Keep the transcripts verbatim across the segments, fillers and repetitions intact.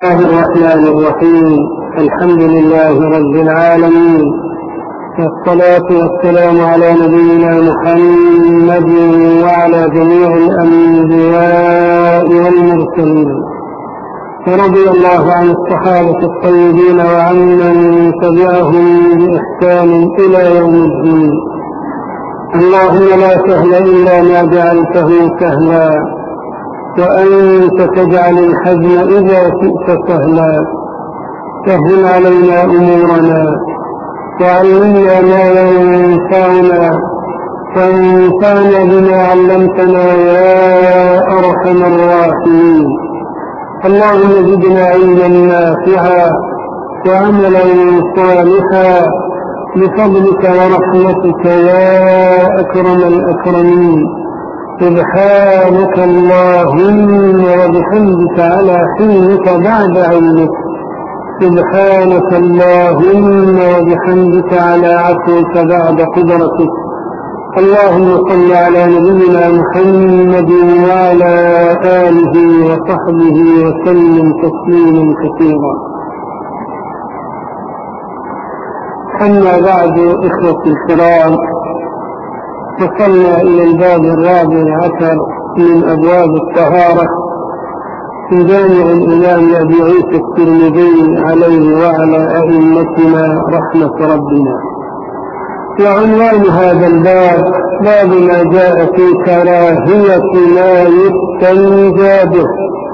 الله الرحمن الرحيم. الحمد لله رب العالمين، والصلاة والسلام على نبينا محمد وعلى جميع الأنبياء والمرسلين، ورضي الله عن الصحابة الطيبين وعن من تبعهم بإحسان إلى يوم الدين. اللهم لا سهل إلا ما جعلته سهلا، وأنت تجعل الحزن إذا شئت سهلا. سهل علينا أمورنا، وعلمنا ما ينفعنا، وانفعنا بما علمتنا يا أرحم الراحمين. اللهم زدنا علما نافعا وعملا صالحا بفضلك ورحمتك يا أكرم الأكرمين. سبحانك اللهم وبحمدك على حلمك بعد علمك. سبحانك اللهم وبحمدك على عفوك بعد قدرتك. اللهم صل على نبينا محمد وعلى آله وصحبه وسلم تسليما كثيرا. أما بعد، إخوة الكرام، وصلنا إلى الباب الرابع عشر من أبواب الطهارة في جامع الإمام أبي عيسى الترمذي عليه وعلى أئمتنا رحمة ربنا. وعنوان هذا الباب باب ما جاء في كراهية ما يستنجى به.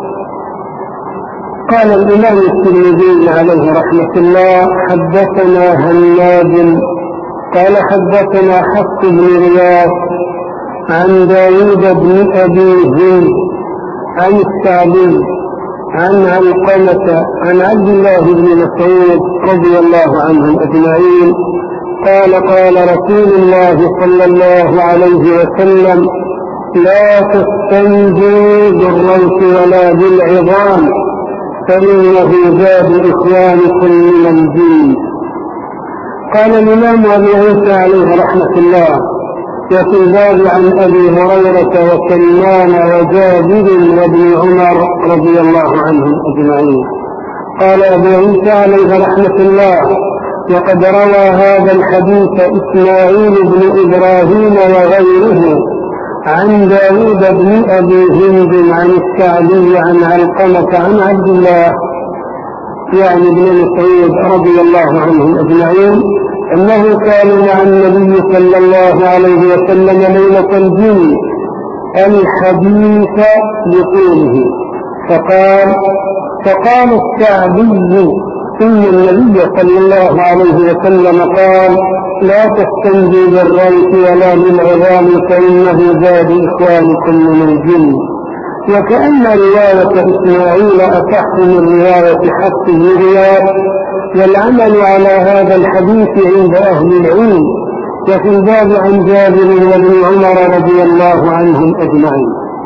قال الإمام الترمذي عليه رحمة الله: حدثنا هناد قال حدثنا حفص بن غياث عن داود بن أبي هند عن السعدي عن علقمة عن عبد الله بن مسعود رضي الله عنهم أجمعين قال: قال رسول الله صلى الله عليه وسلم: لا تستنجوا بالروث ولا بالعظام، فإنه زاد إخوانكم من الجن. قال الإمام أبي عيسى عليه رحمة الله: وفي الباب عن أبي هريرة وسلمان وجابر وابن عمر رضي الله عنهم أجمعين. قال أبو عيسى عليه رحمة الله: وقد روى هذا الحديث إسماعيل بن إبراهيم وغيره عن داود بن أبي هند عن السعدي عن علقمة عن عبد الله يعني بن مسعود رضي الله عنهم أجمعين أنه كان مع النبي صلى الله عليه وسلم ليلة الجن الحديث بطوله، فقال فقال السعدي: إن النبي صلى الله عليه وسلم قال: لا تستنجوا بالروث ولا بالعظام، فإنه زاد إخوانكم من الجن. وكأن رواية إسماعيل أصح من رواية حفص بن غياث، والعمل على هذا الحديث عند أهل العلم. وفي الباب عن جابر وابن عمر رضي الله عنهم أجمعين.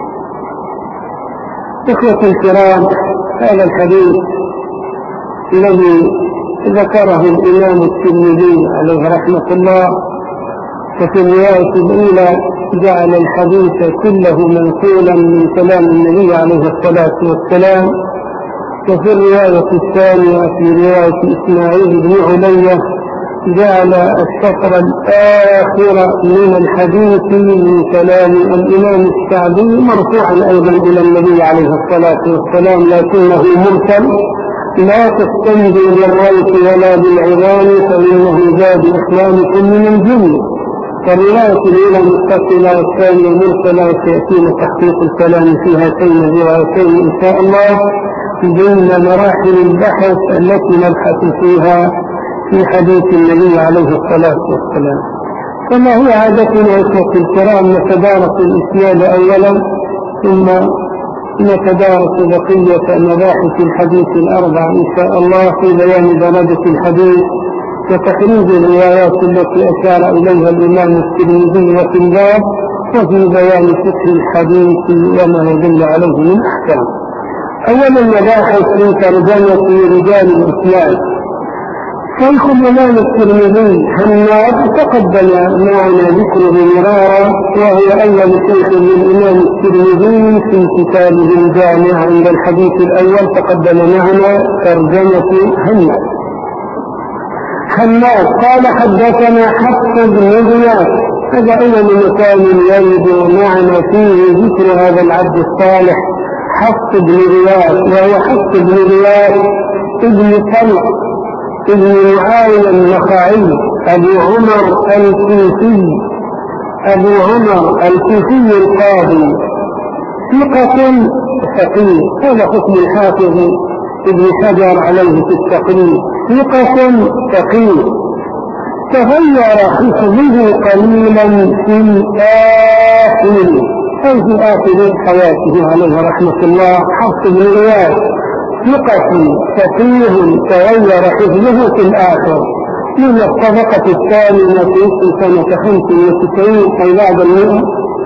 إخوة الكرام، هذا الحديث الذي ذكره الإمام الترمذي عليه رحمة الله، وفي الرواية الأولى جعل الحديث كله منقولا من كلام النبي عليه الصلاة والسلام، وفي الرواية الثانية في رواية إسماعيل بن علية جعل السطر الآخر من الحديث من كلام الإمام السعدي مرفوعا أيضا إلى النبي عليه الصلاة والسلام، لكنه مرسل: لا تستنجوا بالروث ولا بالعظام، فإنه زاد إخوانكم من الجن. فالرواية الأولى متصلة والثانية مرسلة، وسيأتينا تحقيق الكلام في هاتين الروايتين إن شاء الله ضمن مراحل البحث التي نبحث فيها في حديث النبي عليه الصلاة والسلام. كما هي عادتنا إخوة الكرام، نتدارس الإسناد أولا ثم نتدارس بقية مباحث الحديث الأربع إن شاء الله في بيان درجة الحديث وتخريج الروايات التي أشار إليها الإمام الترمذي وفي الباب، وفي بيان فقه الحديث وما يدل عليه من أحكام. أولا مباحث في ترجمة رجال الإسلام. شيخ الإمام الترمذي حماد تقدم معنا ذكره مرارا، وهو أول شيخ للإمام الترمذي في كتابه الجامع عند الحديث الأول. تقدم معنا ترجمة حماد. حماد قال حدثنا حفص بن غياث، هذا أول مكان يرد معنا فيه ذكر هذا العبد الصالح حفص بن غياث، وهو حفص بن غياث ابن طلق ابن معاوية النخعي أبو عمر الكوفي أبو عمر الكوفي القاضي، ثقة فقيه. هذا حكم الحافظ ابن حجر عليه في التقريب، ثقة فقيه تغير حفظه قليلا في الآخر، أي في آخر حياته عليه رحمة الله. حفص بن غياث ثقة فقيه تغير حفظه في الآخر، من الطبقة الثامنة في سنة خمس وتسعين أي بعد المئة،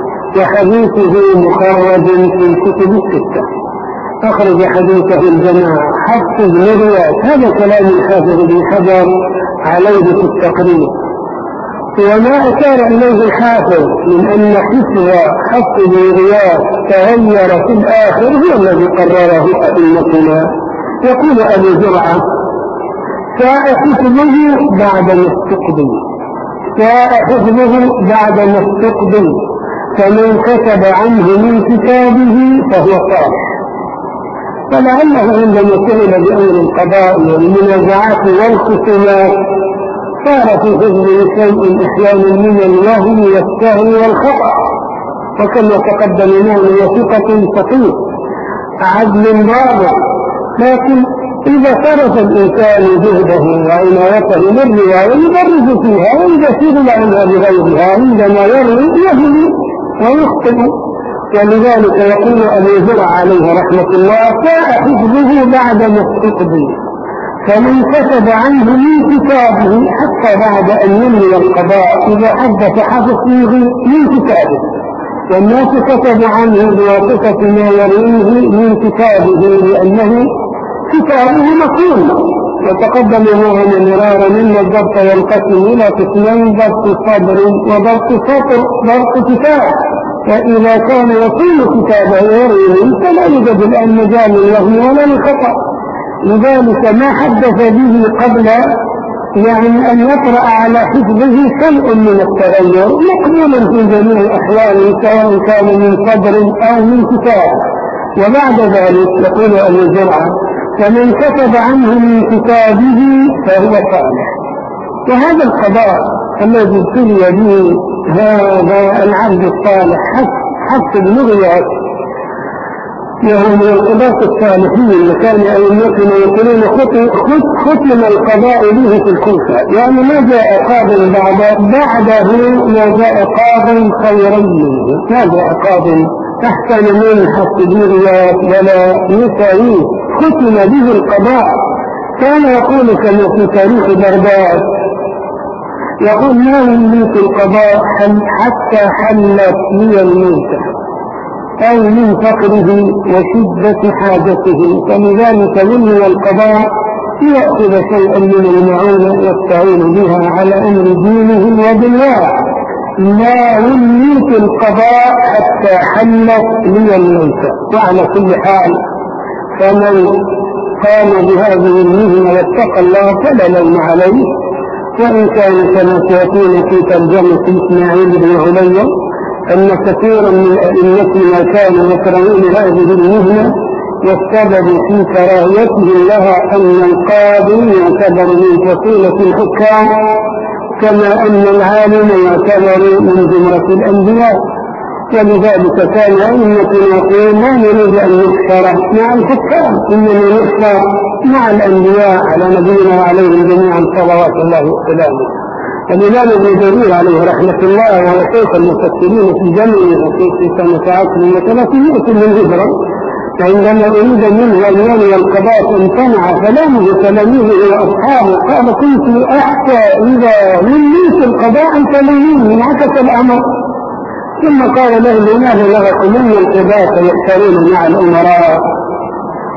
وحديثه مخرج في الكتب الستة، أخرج حديثه الجماعة. حفص بن غياث، هذا كلام الحافظ بن حجر عليه في التقريب. وما أشار إليه الحافظ من أن حفظ حفص بن غياث تغير في الآخر هو الذي قرره أئمتنا. يقول أبو زرعة: ساء حفظه بعد ما استقبل، ساء حفظه بعد ما استقبل، فمن كتب عنه من كتابه فهو صالح. فلعله عندما سئل بأمر القضاء والمنازعات والخصومات صار في حفظه شيء أحيانا من الوهم والسهو والخطأ، وكما تقدم معنا وثقة فقيه عدل ضابط. لكن إذا صرف الإنسان جهده وعنايته للرواية يبرز فيها ويبشر عنها بغيرها، عندما يروي يهدي ويخطئ. ولذلك يقول أبو زرع عليه رحمة الله: ساء حفظه بعد ما استقبل، فمن كتب عنه من كتابه، حتى بعد أن يملي القضاء إذا حدث حفظه من كتابه، والناس كتب عنه بواسطة ما يرويه من كتابه، لأنه كتابه مقيم. وتقدم معنا مرارا أن الضبط ينقسم إلى قسمين: ضبط صدر وضبط سطر، ضبط كتاب. فإذا كان يقول كتابه يرويه فلا يوجد الآن مجال له ولا للخطأ. لذلك ما حدث به قبل يعني أن يطرأ على حفظه شيء من التغير مقبول في جميع الأحوال، سواء كان من صدر أو من كتاب. وبعد ذلك يقول أبو زرعة: فمن كتب عنه من كتابه فهو صالح. وهذا القضاء الذي ابتلي به هذا العبد الصالح حفص بن غياث، وهو من القضاة الصالحين اللي كان أئمتنا يقولون ختم القضاء به في الكوفة، يعني ما جاء قاض بعد بعده ما جاء قاض خيرا منه، ما جاء قاض أحسن من حفص بن غياث ولا يساويه، ختم به القضاء. كان يقول كما في تاريخ بغداد، يقول: ما يملك القضاء حتى حلت لي الموت، أي من فقره وشدة حاجته، فلذلك ولي القضاء يأخذ شيئا من المعونة يستعين بها على أمر دينه ودنياه. لا وليت القضاء حتى حلت لي الموت. وعلى كل حال فمن قام بهذه المهنة واتقى الله فلا لوم عليه. وإن كان كما سيكون في ترجمة إسماعيل بن علي أن كثيرا من أئمتنا كانوا يكرهون هذه المهنة، والسبب في كراهيته لها أن القاضي يعتبر من فصيلة الحكام، كما أن العالم يعتبر من جمرة الأنبياء. ولذلك كان أئمتنا يقول: لا نريد أن نحشر مع الحكام، إنما نحشر مع الأنبياء على نبينا وعليهم جميعا صلوات الله وسلامه. الإمام ابن جرير عليه رحمة الله وهو شيخ المفسرين في جمعه في سنة عشر وثلاثمائة من الهجرة، فعندما أريد منه أن ينوي القضاء امتنع كلامه تلاميذه وأصحابه، قال: كنت أحتى إذا وليت القضاء أن تلميني، انعكس الأمر. ثم قال له: لماذا لغتم من القضاء فيحترون مع الأمراء؟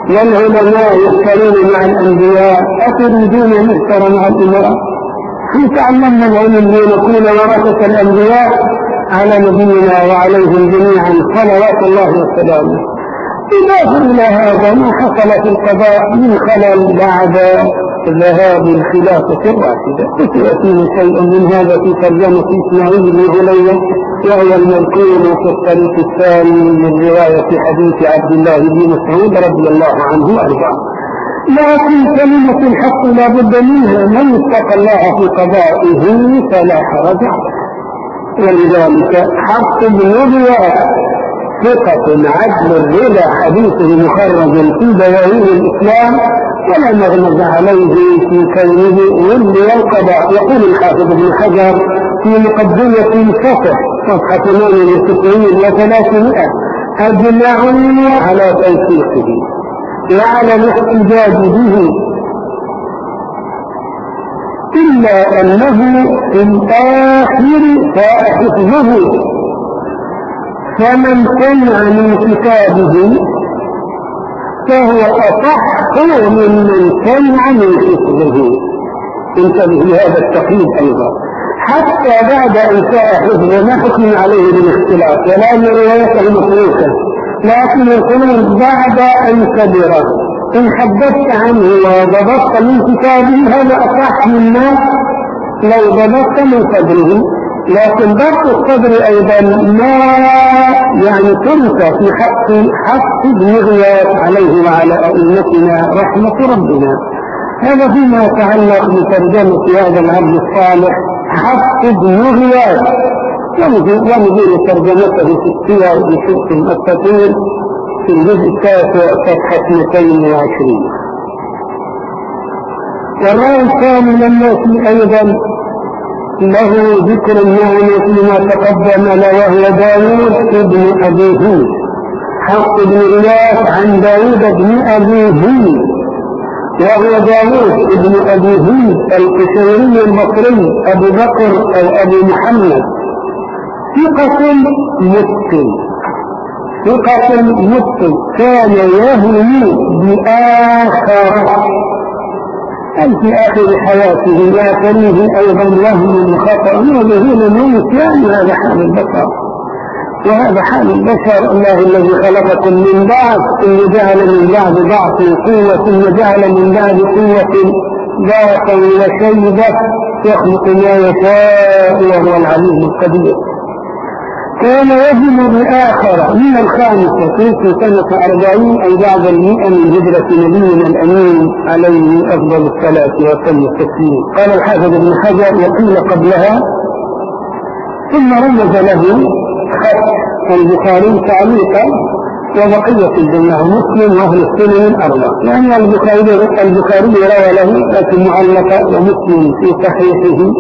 والعلماء يختارون مع الأنبياء، أتريدون أن يختار مع الأمراء؟ هم تعلمنا العلم لنكون ورثة الأنبياء على نبينا وعليهم جميعا صلوات الله وسلامه. إضافة إلى هذا ما حصل في القضاء من خلل بعد ذهاب الخلافة الراشدة، وسيأتينا شيء من هذا في ترجمة إسماعيل بن علية، وهو المذكور في الطريق الثاني من رواية حديث عبد الله بن مسعود رضي الله عنه وأرضاه. لكن كلمة الحق لا بد منها، من اتقى الله في قضائه فلا حرج عليه. ولذلك حق النبوة ثقة عدل الرضا حديثه مخرج في دواوين الإسلام، ولا مغمز عليه في كونه ولي القضاء. يقول الحافظ ابن حجر في مقدمة الفتح صفحة ثمانية وتسعين وثلاثمائة: أجمعون على توثيقه وعلى الاحتجاج به، إلا أنه في الآخر فحفظه، فمن سمع من كتابه فهو أصح ممن سمع من حفظه. انتبه لهذا التقييد أيضا، حتى بعد إنشاء حفظه ما حكم عليه بالاختلاف ولا من روايته مخلوقة، لكن القلوب بعد أن كبره إن حدثت عنه وضبطت من كتابه هذا أصح مما لو ضبطت من صدره. لكن ضبط الصدر أيضا ما يعني تنسى في حق حق ابن غياث عليه وعلى أئمتنا رحمة ربنا. هذا فيما يتعلق بترجمة هذا العبد الصالح حق ابن غياث، ونزول ترجمته في السير بشرط التطوير في الجزء التاسع صفحة مئتين وعشرين. والرأي الثاني لما في أيضا له ذكر النعمة فيما تقدم له، وهو داود ابن أبي هود، حق ابن غياث عن داود ابن أبي هود، وهو داود ابن أبي هود القشيري المصري أبو بكر أو أبو محمد، ثقة متقن ثقة متقن كان يهوي بآخر أي في آخر حياته لا تليه أيضا وهم خطأ وذهول النسيان. هذا حال البشر، وهذا حال البشر. الله الذي خلقكم من بعض ثم جعل من بعد ضعف قوة ثم جعل من بعد قوة ضعفا وشيبة يخلق ما يشاء وهو العليم القدير. كان يهم بآخر من الخامسة في سنة أربعين أي بعد المئة من هجرة نبينا الأمين عليه أفضل الصلاة وأتم التسليم. قال الحافظ ابن حجر وقيل قبلها، ثم رمز له خط البخاري تعليقا وبقية الجماعة مسلم وأهل السنن الأربعة، يعني البخاري البخاري روى له لكن معلقة ومسلم في صحيحه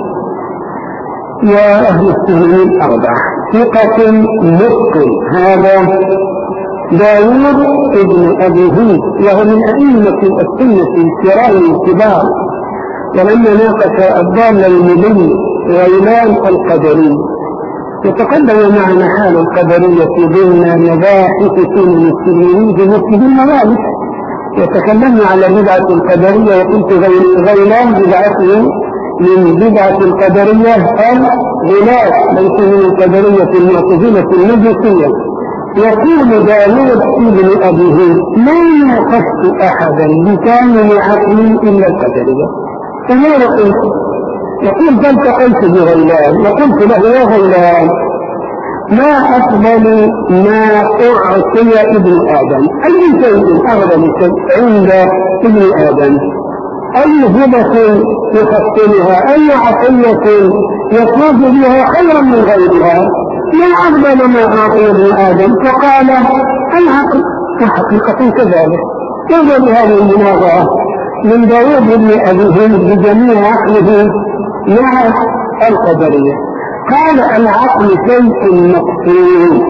وأهل السنن الأربعة. ثقة متقن هذا داود ابن أبي هود، وهو من أئمة السنة الكرام الكبار. ولما ناقش الضال المبين غيلان القدري يتقدم معنا حال القدرية ضمن مباحث سنن السنين في مسجد الموالد. يتكلمنا على بدعة القدرية، وقلت غيلان بدعته من بدعة القدرية الغلاة ليس من القدرية المعتزلة المجوسية. يقول داود ابن أبي هود: ما ناقشت أحدا بكامل عقلي إلا القدرية. فماذا قلت؟ يقول: فالتقيت بغيلان وقلت له: يا غيلان، ما أفضل ما أعطي ابن آدم؟ أي شيء أفضل شيء عند ابن آدم؟ أي هبة يحصلها؟ أي عطية يطلب بها خيرا من غيرها؟ ما أفضل ما أعطي ابن آدم؟ فقال: العقل. فحقيقة كذلك. كذا بهذه المناظرة من داود بن أبي هود بجميع عقله مع القدرية. قال: العقل شيء مقصود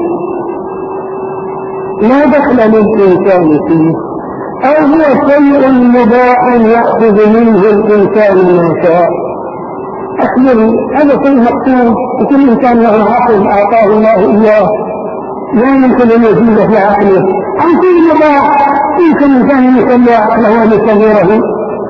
لا دخل للإنسان فيه، أو هو شيء مباح يأخذ منه الإنسان ما شاء. أخبرني، هذا شيء مقصود وكل إنسان له عقل أعطاه الله إياه لا يمكن أن يزيد في عقله، أو شيء مباح يمكن إنسان يصلي عقله ويصغره.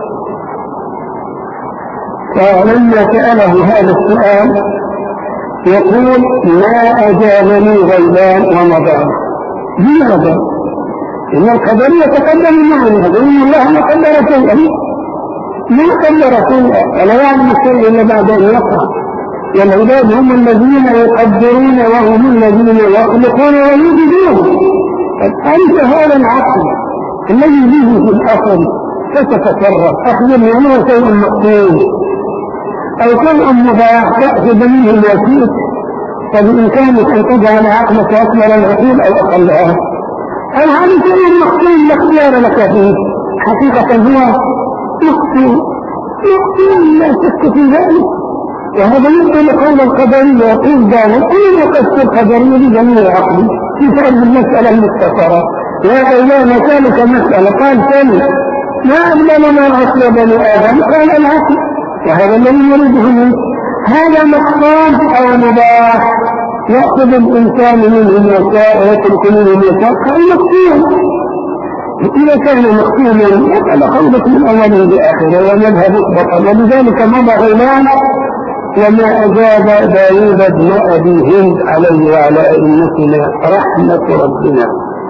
فلما سأله هذا السؤال يقول ما أجابني غيلان ومضى. لماذا؟ إن القدرية تقدم معنا إن الله ما قدر شيئا، ما قدر شيئا ولا يعلم الشيء إلا بعد أن يقع. والعباد هم الذين يقدرون وهم الذين يخلقون ويوجدون. أنت هذا العقل الذي به في الأصل فتتصرف. أخبرني أنه شيء مقصود أو شيء مباح تأخذ منه ما شئت، فبإمكانك أن تجعل عقلك أكبر العقول أو أقلها. أو هذا شيء مقصود لا اختيار لك فيه، حقيقة هو مقصود مقصود لا شك في ذلك. وهذا يبطل قول القدرية يقول ذلك أنا قصد القدرية بجميع عقلي في فرض المسألة المختصرة. يا غيلان ذلك مسألة قال ثاني ما أبدل ما أصل بني آدم قال العقل، وهذا الذي يريده منه. هذا مقصود أو مباح يأخذ الإنسان منه اليسار ويترك منه اليسار قال مقصود. إذا كان مقصودا يقل قولك من أوله بآخره ومذهب بطل. ولذلك مضى غيلان وما أجاب داود بن أبي هند عليه وعلى أئمتنا رحمة ربنا.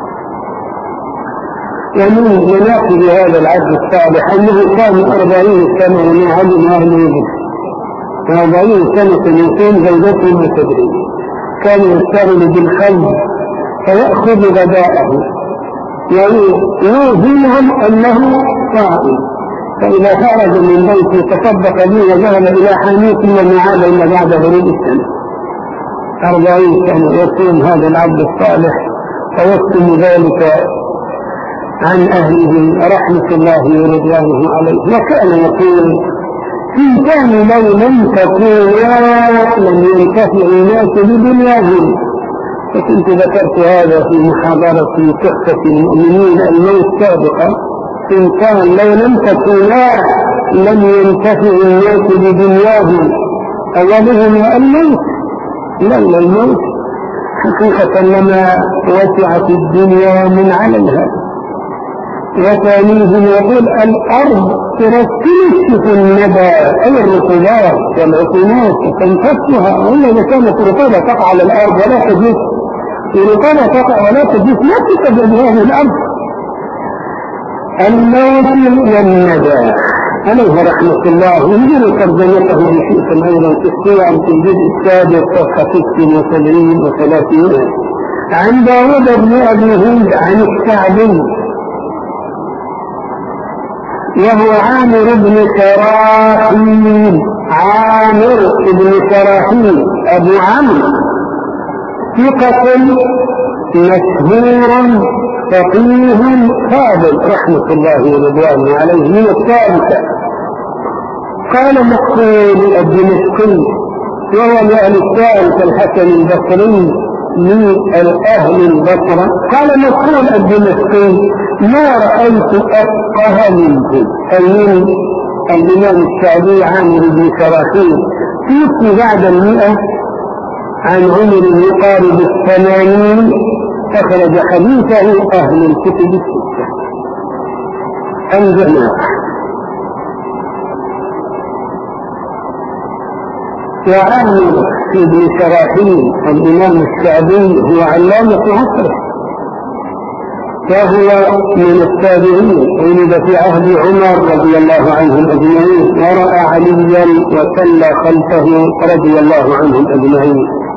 ومن مناقب هذا العبد الصالح أنه كان أربعين سنة وما علم أهله به، أربعين سنة يكون زوجته من تدريب، كان يشتغل بالخلق فيأخذ غداءه ويوهمهم أنه صائم، فإذا خرج من بيته تصدق به وذهب إلى حانوت ثم عاد إلى بعد غروب الشمس. أربعين سنة يصوم هذا العبد الصالح فيكتم ذلك عن أهله رحمة الله ورضوانه عليه. وكان يقول في كان لو لم تكونا لم ينتفع الناس بدنياهم. فكنت ذكرت هذا في محاضرة تحفة المؤمنين الموت سابقا. إن كان لو لم تكونا لم ينتفع الناس بدنياهم، أولهم الموت لولا الموت حقيقة لما وسعت الدنيا من عليها. وثانيهم يقول الأرض تركز الندى أي الرطوبات والعقومات تنفسها، وإلا إذا كانت رطوبة تقع على الأرض ولا تجوز، رطوبة تقع ولا تجوز لا تتبع بهذه الأرض. الموت والندى عليه رحمة الله. ويجب ترجمته بشيء أيضا في السير في الجزء السادس صفحة ست وسبعين وثلاثين عن داود بن أبي هند عن الشعبي وهو عامر بن شراحيل. عامر بن شراحيل أبو عمرو ثقة مشهور فقيه فاضل رحمة الله ورضوانه عليه من الثالثة. قال مقبول الدمشقي وهو لأهل الثالثة الحسن البصري من الأهل البصرة. قال مقبول الدمشقي ما رأيت أفقه منه، أي من الإمام الشعبي عامر بن شراحيل توفي بعد المئة عن عمر يقارب الثمانين، أخرج حديثه أهل الكتب الستة الجماعة. وعامر بن شراحيل الإمام الشعبي هو علامة عصره، فهو من التابعين، ولد في عهد عمر رضي الله عنهم أجمعين، ورأى عليا وصلى خلفه رضي الله عنهم أجمعين.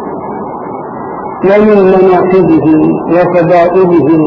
ومن مناقبه وفضائله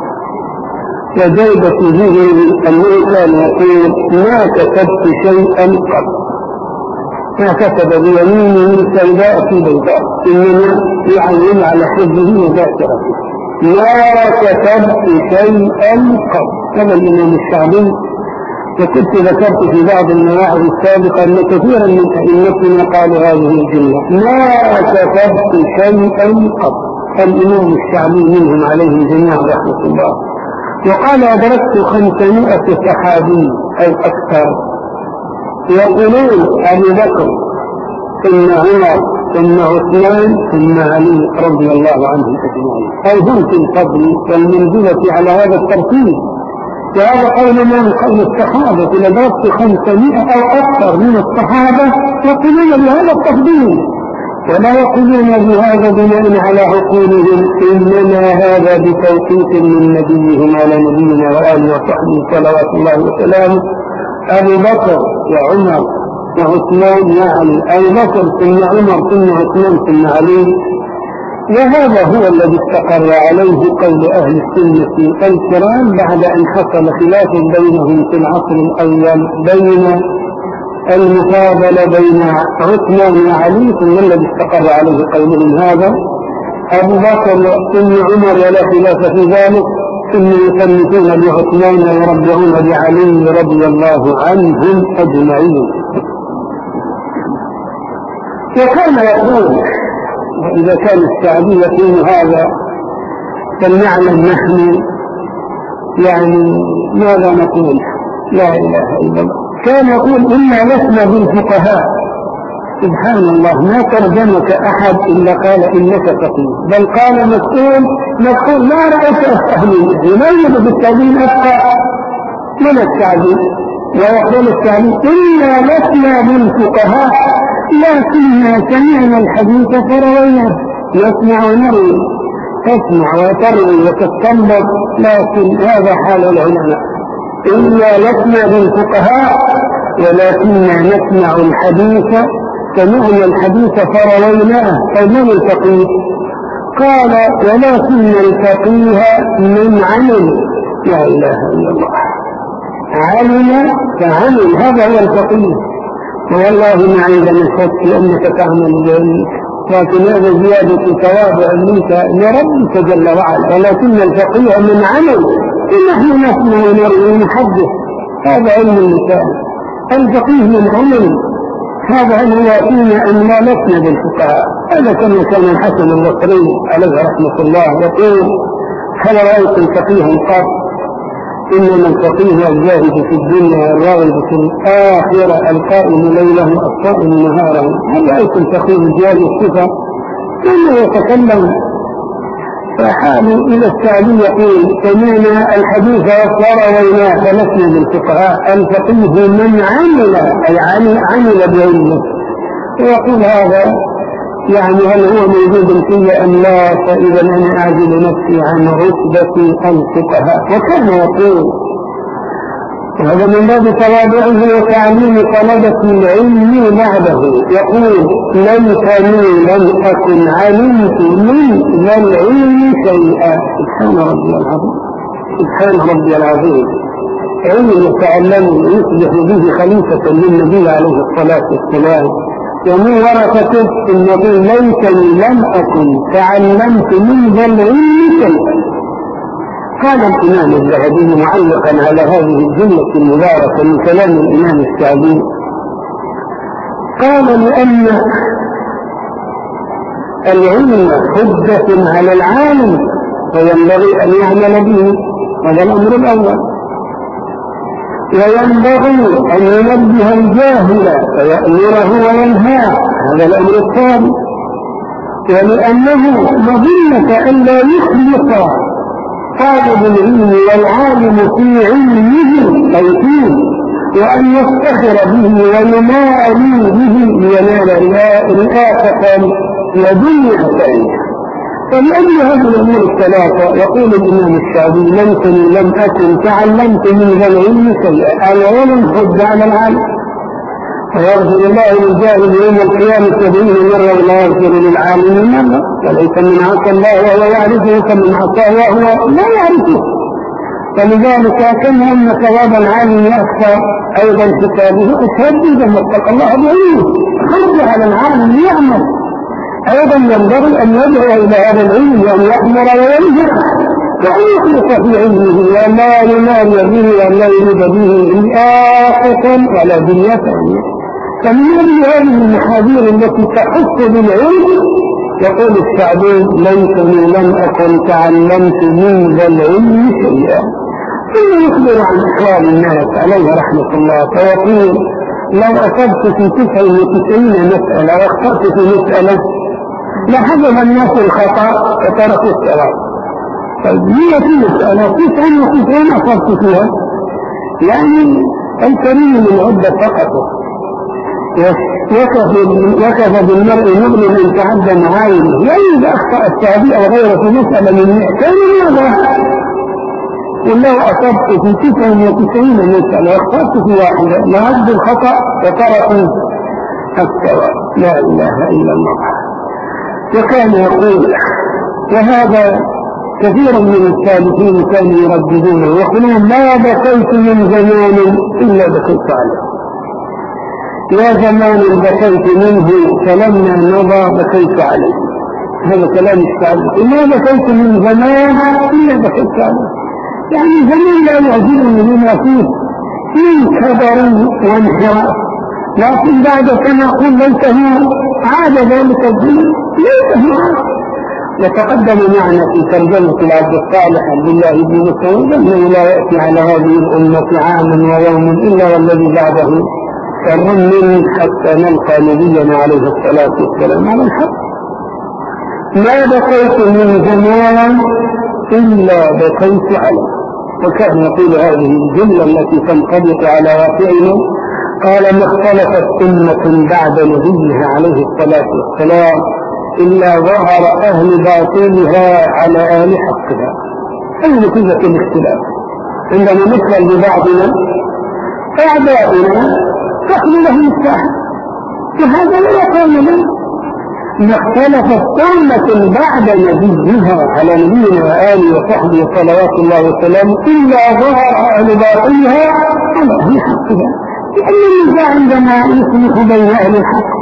وجيبة ذهنه أنه كان يقول ما كتبت شيئا قط، ما كتب بيمينه سوداء في بيضاء، إنما يعين على حفظه وذاكرته. ما كتبت شيئا قط. هذا الإمام الشعبي. وكنت ذكرت في بعض المواعظ السابقة أن كثيرا من أئمتنا قالوا هذه الجملة ما كتبت شيئا قط. الإمام الشعبي منهم عليهم جميعا رحمة الله. وقال أدركت خمسمائة صحابي أو أكثر يقولون أبو بكر ثم عمر ثم عثمان ثم علي رضي الله عنهم أجمعين، أي هم في الفضل والمنزلة على هذا الترتيب وهذا قول من قول الصحابة، إذا ضربت خمسمائة أو أكثر من الصحابة يقولون بهذا التفضيل، ولا يقولون بهذا بناء على عقولهم، إنما هذا بتوقيت من نبيهم على نبينا وآله وصحبه صلوات الله وسلامه. أبو بكر وعمر وعثمان يعني أبو بكر ثم عمر ثم عثمان ثم علي، وهذا هو الذي استقر عليه قول أهل السنة الكرام بعد أن حصل خلاف بينهم في العصر الأول بين المفاضلة بين عثمان وعلي، ثم الذي استقر عليه قولهم هذا. أبو بكر ثم عمر ولا خلاف في ذلك، ثم يثبتون بعثمان ويرجعون بعلي رضي الله عنهم أجمعين. وكان يقول، إذا كان الشعبي يقول هذا فلنعلم نحن يعني ماذا نقول، لا إله إلا الله. كان يقول إنا لسنا بالفقهاء، سبحان الله، ما ترجمك أحد إلا قال إنك فقيه، بل قال مسؤول مسؤول ما رأيت أستهلين يميز بالتعليم أفقه من التعليم، ويقول التعليم إنا لسنا بالفقهاء لكننا سمعنا الحديث فرويناه. يسمع ونروي، تسمع وتروي وتستنبط، لكن هذا حال العلماء. إنا لسنا بالفقهاء ولكننا نسمع الحديث، سمعنا الحديث فرويناه. فمن الفقيه؟ قال ولكن الفقيه من عمل، لا إله إلا الله، علم فعمل، هذا هو الفقيه. والله ما عندنا الشك لأنك تعمل ذلك، لكن هذا زيادة تواضع منك لربك جل وعلا. ولكن الفقيه من عمل، نحن نسمع ونروي ونحدث، هذا علم اللسان. الفقيه من عمل، هذا هل هو فينا أن لا لسنا بالفقهاء. هذا كما كان الحسن البصري عليه رحمة الله يقول هل رأيتم فقيها قط؟ إنما الفقيه الزاهد في الدنيا الراغب في الآخرة القائم ليله الصائم نهاره. هل رأيتم فقيه جاري الصفة ثم يتكلم فحالوا إلى التعليم يقول سمعنا الحديث ورويناه فلسنا بالفقهاء. الفقيه من عمل، أي عمل بعلمه. ويقول هذا يعني هل هو موجود فيه أم لا؟ فإذا أنا أعزل نفسي عن رتبة الفقهاء. وكان يقول وهذا من باب تواضعه وتعليم طلبة العلم بعده، يقول ليتني لم أكن علمت من ذا العلم شيئا. سبحان ربي العظيم، سبحان ربي العظيم. علم يتعلم يصبح به خليفة للنبي عليه الصلاة والسلام. ومن ورثته النبي ليتني لم أكن تعلمت من ذا العلم شيئا. قال الإمام الذهبي معلقا على هذه الجملة المباركة من كلام الإمام الشعبي، قال لأن العلم حجة على العالم وينبغي أن يعمل به، هذا الأمر الأول. وينبغي أن ينبه الجاهل فيأمره وينهاه، هذا الأمر الثاني. ولأنه مظنة أن لا يخلص طالب العلم والعالم في علمه أي فيه، وأن يفتخر به ويماري به لينال رئاسة ودنيا سعيدة. فلأجل هذه الأمور الثلاثة يقول الإمام الشعبي ليتني لم أكن تعلمت من ذا العلم شيئا. العلم حجة على العالم، ويغفر الله للجاهل يوم القيامة سبعين مرة ولا يغفر للعالم مرة. وليس من عصى الله وهو يعرفه كمن عصاه وهو لا يعرفه. فلذلك كما أن ثواب العالم أكثر أيضا كتابه أشهد إذا اتقى الله بعلمه، حجة على العالم يعمل. أيضا ينبغي أن يدعو إلى هذا العلم وأن يأمر وينهى وأن يخلص في علمه ولا يماري به ولا يريد به رئاسة ولا دنيا. فمن أجل هذه المحاذير التي تخص بالعلم يقول الشعبي ليتني لم أكن تعلمت من ذا العلم شيئا. ثم يخبر عن أحوال الناس عليه رحمة الله فيقول لو أصبت في تسعة وتسعين مسألة واخطأت في مسألة لحجم الناس الخطأ وتركوا الصلاة، طيب هي في مسألة تسعة وتسعين أصبت فيها، يعني الكريم من عدة فقطه وكفى بالمرء مؤمن ان تعدى معاينه، يعني اذا اخطا التعبير او غيره في مساله من كان ماذا؟ ولو اصبت في تسعة وتسعين مساله واخطات في واحده لعد الخطا وتركوا السواء. لا اله الا الله. وكان يقول، وهذا كثيرا من السالفين كانوا يرددونه ويقولون ما بكيت من زمان الا بكيت عليه، يا زمان بكيت منه فلما مضى بكيت عليه. هذا كلام الشعب. ما بكيت من زمان إلا بكيت عليه، يعني زمان لا يعجبني بما فيه من كبر وانحراف، لكن بعد كما قل ليس هو عاد ذلك الدين، ليس هو. وتقدم معنا في ترجمة العبد الصالح عبد الله بن مسعود أنه لا يأتي على هذه الأمة عام ويوم إلا والذي بعده شر منه حتى نلقى نبينا عليه الصلاة والسلام على الحق. ما بقيت من زمان إلا بقيت عليه. وكان يقول هذه الجملة التي تنطبق على واقعنا، قال ما اختلفت أمة بعد نبيها عليه الصلاة والسلام إلا ظهر أهل باطلها على أهل حقها. أي نتيجة الاختلاف؟ عندما نسأل ببعضنا أعداؤنا تحمل لهم الساحة، وهذا لا يقال له. ما اختلفت أمة بعد نبيها على نبينا وآله وصحبه صلوات الله وسلامه إلا ظهر أهل باطلها على أهل حقها. لأن النزاع عندما يصلح بين أهل الحق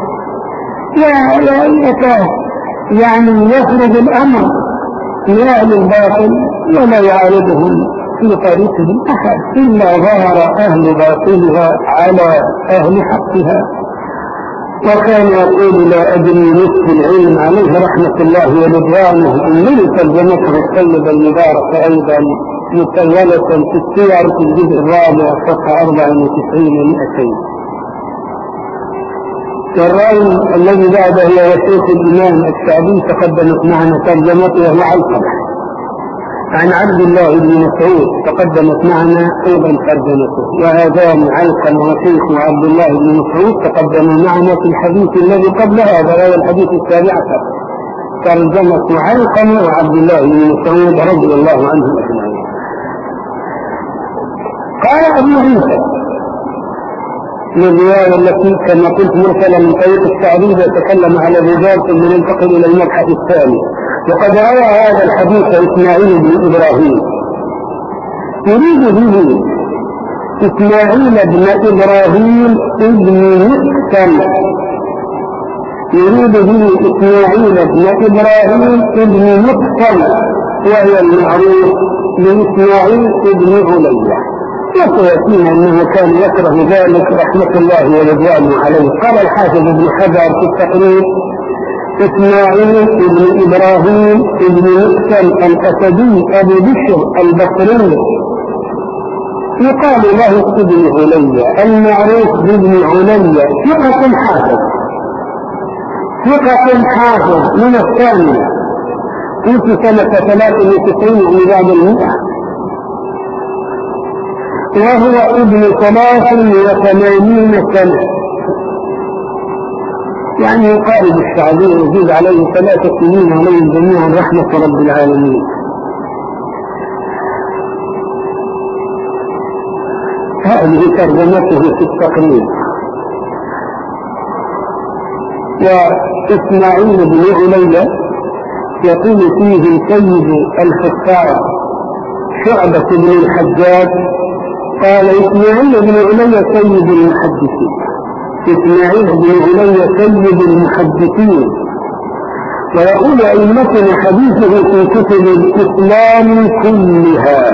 يعني يفرض الأمر لأهل الباطل ولا يعارضهم في طريقهم أحد إلا ظهر أهل باطلها على أهل حقها. وكان يقول لا أدري نصف العلم عليه رحمة الله ورضوانه من ترجمته الطيب المبارك أيضا مطولة في السير في الجزء الرابع صفحة أربع وتسعين ومئتين. والراوي الذي بعده هو شيخ الإمام الشعبي تقدمت معنا ترجمته وهو علقمة عن عبد الله بن مسعود تقدمت معنا أيضا ترجمته، وهذان علقمة وشيخ عبد الله بن مسعود تقدموا معنا في الحديث الذي قبل هذا وهو الحديث السابع عشر، ترجمة علقمة وعبد الله بن مسعود رضي الله عنه أجمعين. قال أبو عيسى من الرواية التي كما قلت مرسلة من طريق الشعبي يتكلم على الرجال ثم ننتقل إلى المبحث الثاني. وقد روى هذا الحديث إسماعيل بن إبراهيم، يريد به إسماعيل بن إبراهيم ابن مقسم، يريد به إسماعيل بن إبراهيم ابن مقسم وهي المعروف بإسماعيل ابن علية. وسيأتينا أنه كان يكره ذلك رحمة الله ورضوانه عليه. قال الحافظ ابن حجر في التقريب إسماعيل بن إبراهيم بن مقسم الأسدي أبو بشر البصري يقال له ابن علية المعروف بابن علية، ثقة حافظ ثقة حافظ من الثانية في سنة ثلاث وتسعين من بعد المئة، وهو ابن ثلاث وثمانين سنة، يعني يقارب الشعبي ويزيد عليه ثلاثة سنين عليه جميعا رحمة رب العالمين. هذه ترجمته في التقريب. وإسماعيل بن علية يقول فيه سيد الحفاظ شعبة بن الحجاج قال إسماعيل بن علية سيد المحدثين، إسماعيل بن علية سيد المحدثين. ويقول أئمتنا حديثه في كتب الإسلام كلها.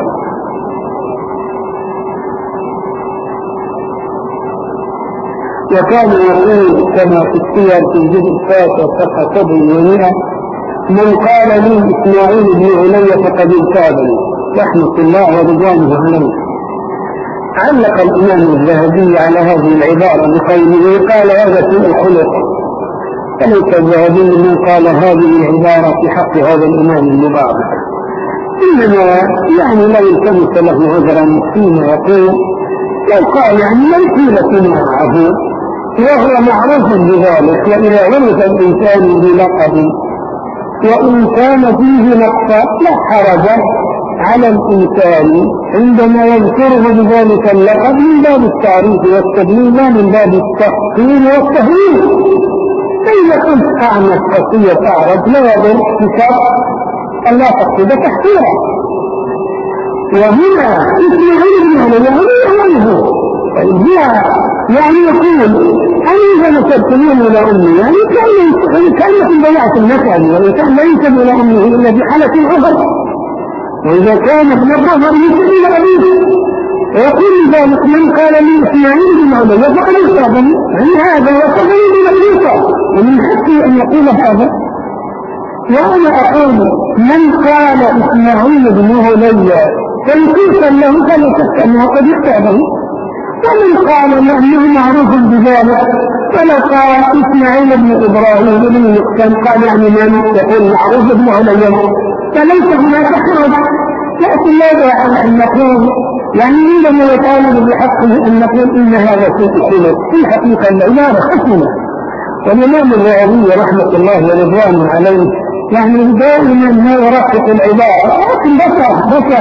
وكان يقول كما في السير في الجزء التاسع صفحة سبع ومئة من قال لي إسماعيل بن علية فقد انتابني رحمة الله ورضوانه عليه. علق الإمام الذهبي على هذه العبارة بقوله قال هذا سوء الخلق، فليس الذهبي من قال هذه العبارة في حق هذا الإمام المبارك. إنما يعني لا يلتمس له عذرا فيما يقول، لو قال يعني من حيلة معه وهو معروف بذلك، وإذا ورث الإنسان بلقب وإن كان فيه نقص لا حرج على الإنسان عندما يذكره بذلك اللقب من باب التعريف والتبليغ لا من باب التحقير والتهويل. فإذا كنت أعمى قصية أعرض لا يضر بشرط أن لا تقصد تحقيرا. وهنا اسماعيل بن علي هو هي يعني يقول أنا إذا نسبتني إلى أمي يعني كأنكم ضيعت المثل، والإنسان لا ينسب إلى أمه إلا بحالة العذر، وإذا كان ابن الظهر ينسب إلى أبيه. ويقول ذلك من قال لي إسماعيل بن علي فقد يصابني عن هذا وصفني بمجلسه، ومن حقي أن يقول هذا. وأنا أقول من قال إسماعيل بن علي تنقيصا له فلا شك أنه قد يصابني، ومن قال أنه معروف بذلك فلو قال إسماعيل بن إبراهيم بن مقسم قال يعني من يقول معروف بن علي فليس هناك حرج. لكن لا داعي أن نقول يعني عندما يطالب بحقه أن نقول إن هذا سوء السلوك، في الحقيقة العبارة حسنة. والإمام الرياضي رحمة الله ورضوانه عليه يعني دائما ما يرقق العبارة، لكن بشر بشر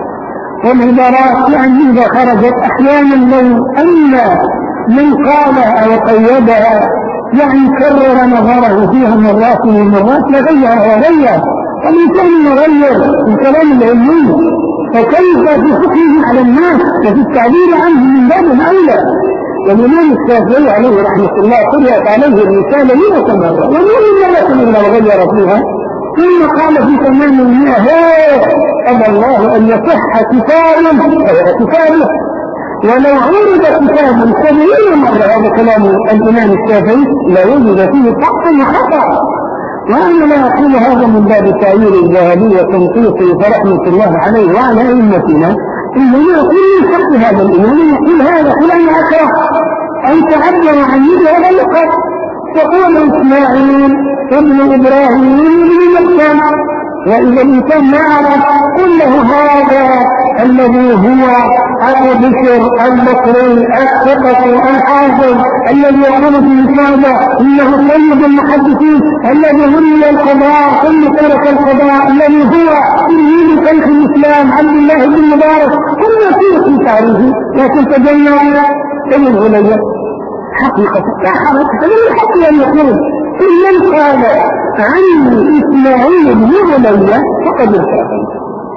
والعبارات يعني إذا خرجت أحيانا لو أن من قالها أو قيدها يعني كرر نظره فيها مرات ومرات لغيرها وغير. والإنسان يغير الكلام العلمي، فكيف في حكمه على الناس وفي التعبير عنه من باب أولى. والإمام الشافعي عليه رحمة الله قرأت عليه الرسالة مئة مرة ومن مرة إلا وغير فيها، ثم قال في تمام المئة أبى الله أن يصح كتابا كتابه. ولو عرض كتابا سبعين مرة هذا كلام الإمام الشافعي لا يوجد فيه حق وخطأ. وأنا لا أقول هذا من باب تعيير الذهبي وتنقيصه فرحمة الله عليه وعلى أئمتنا، إنما يقول من حق هذا الإمام يقول هذا فلان أكره أن تعبر عن يده هذا اللقب، يقول إسماعيل ابن إبراهيم بن مقسم. وإذا الإنسان ما عرف قل له هذا الذي هو أبو بشر البصري الثقة الحافظ الذي يقول في الإسلام إنه سيد المحدثين الذي ولي القضاء ثم ترك القضاء الذي هو تلميذ شيخ الإسلام عبد الله بن مبارك، كل شيء في تعريفه. لكن تجنب ابن الغلية حقيقة لا حرج، فمن الحق أن يقول إن من قال عن إسماعيل بن علي فقد ارتفع.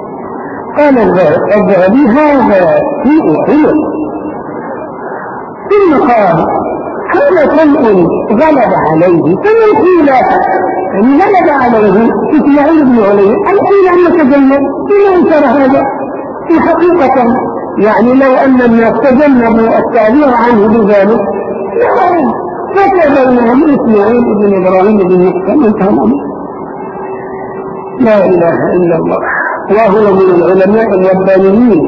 قال الذهبي هذا شيء حلو. ثم قال هذا شيء غلب عليه، فمن قيل أن غلب عليه إسماعيل بن علي أن قيل أن تجنب بما انكر هذا. في حقيقة يعني لو أن الناس تجنبوا التعبير عنه بذلك فتبينهم إسماعيل بن إبراهيم بن مقسم انتهى الأمر. لا إله إلا الله. وهو من العلماء الربانيين.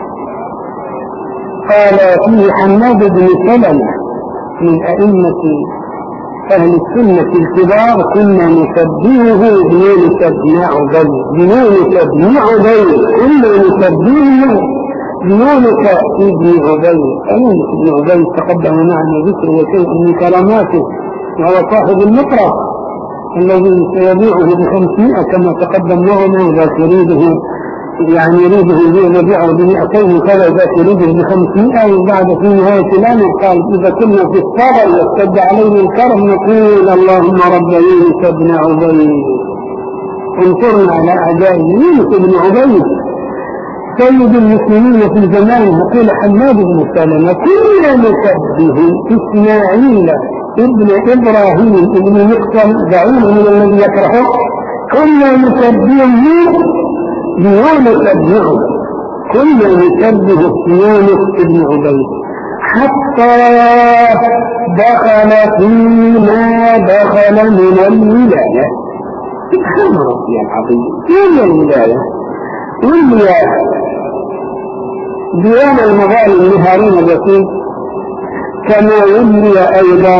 قال فيه حماد بن سلمة من أئمة أهل السنة الكبار كنا نسبيه بيونس بن عبيد بيونس بن عبيد كنا نسبيه بيونس بن عبيد. يونس بن عبيد تقدم معنا ذكر وشيء من كراماته، وهو صاحب المطرف الذي سيبيعه بخمسمائة كما تقدم معنا، وذا تريده يعني يريده يبيعه بمئتين كذا، ذا تريده بخمسمائة. وبعد في نهاية الأمر قال إذا كنا في الصبر يشتد عليه الكرم نقول اللهم رب يونس بن عبيد انصرنا على أعدائه. يونس بن عبيد سيد المسلمين في زمانه. يقول حماد بن سلمة كنا نسبه إسماعيل ابن إبراهيم ابن مقسم دعوه من الذي يكرهه، كنا نسبه بيونس بن عبيد كنا نسبه يونس بن عبيد حتى دخل فيما دخل من الولاية. سبحان ربي العظيم. من الولاية والولاية ديوان المظالم لهارون الرشيد، كما ولي أيضا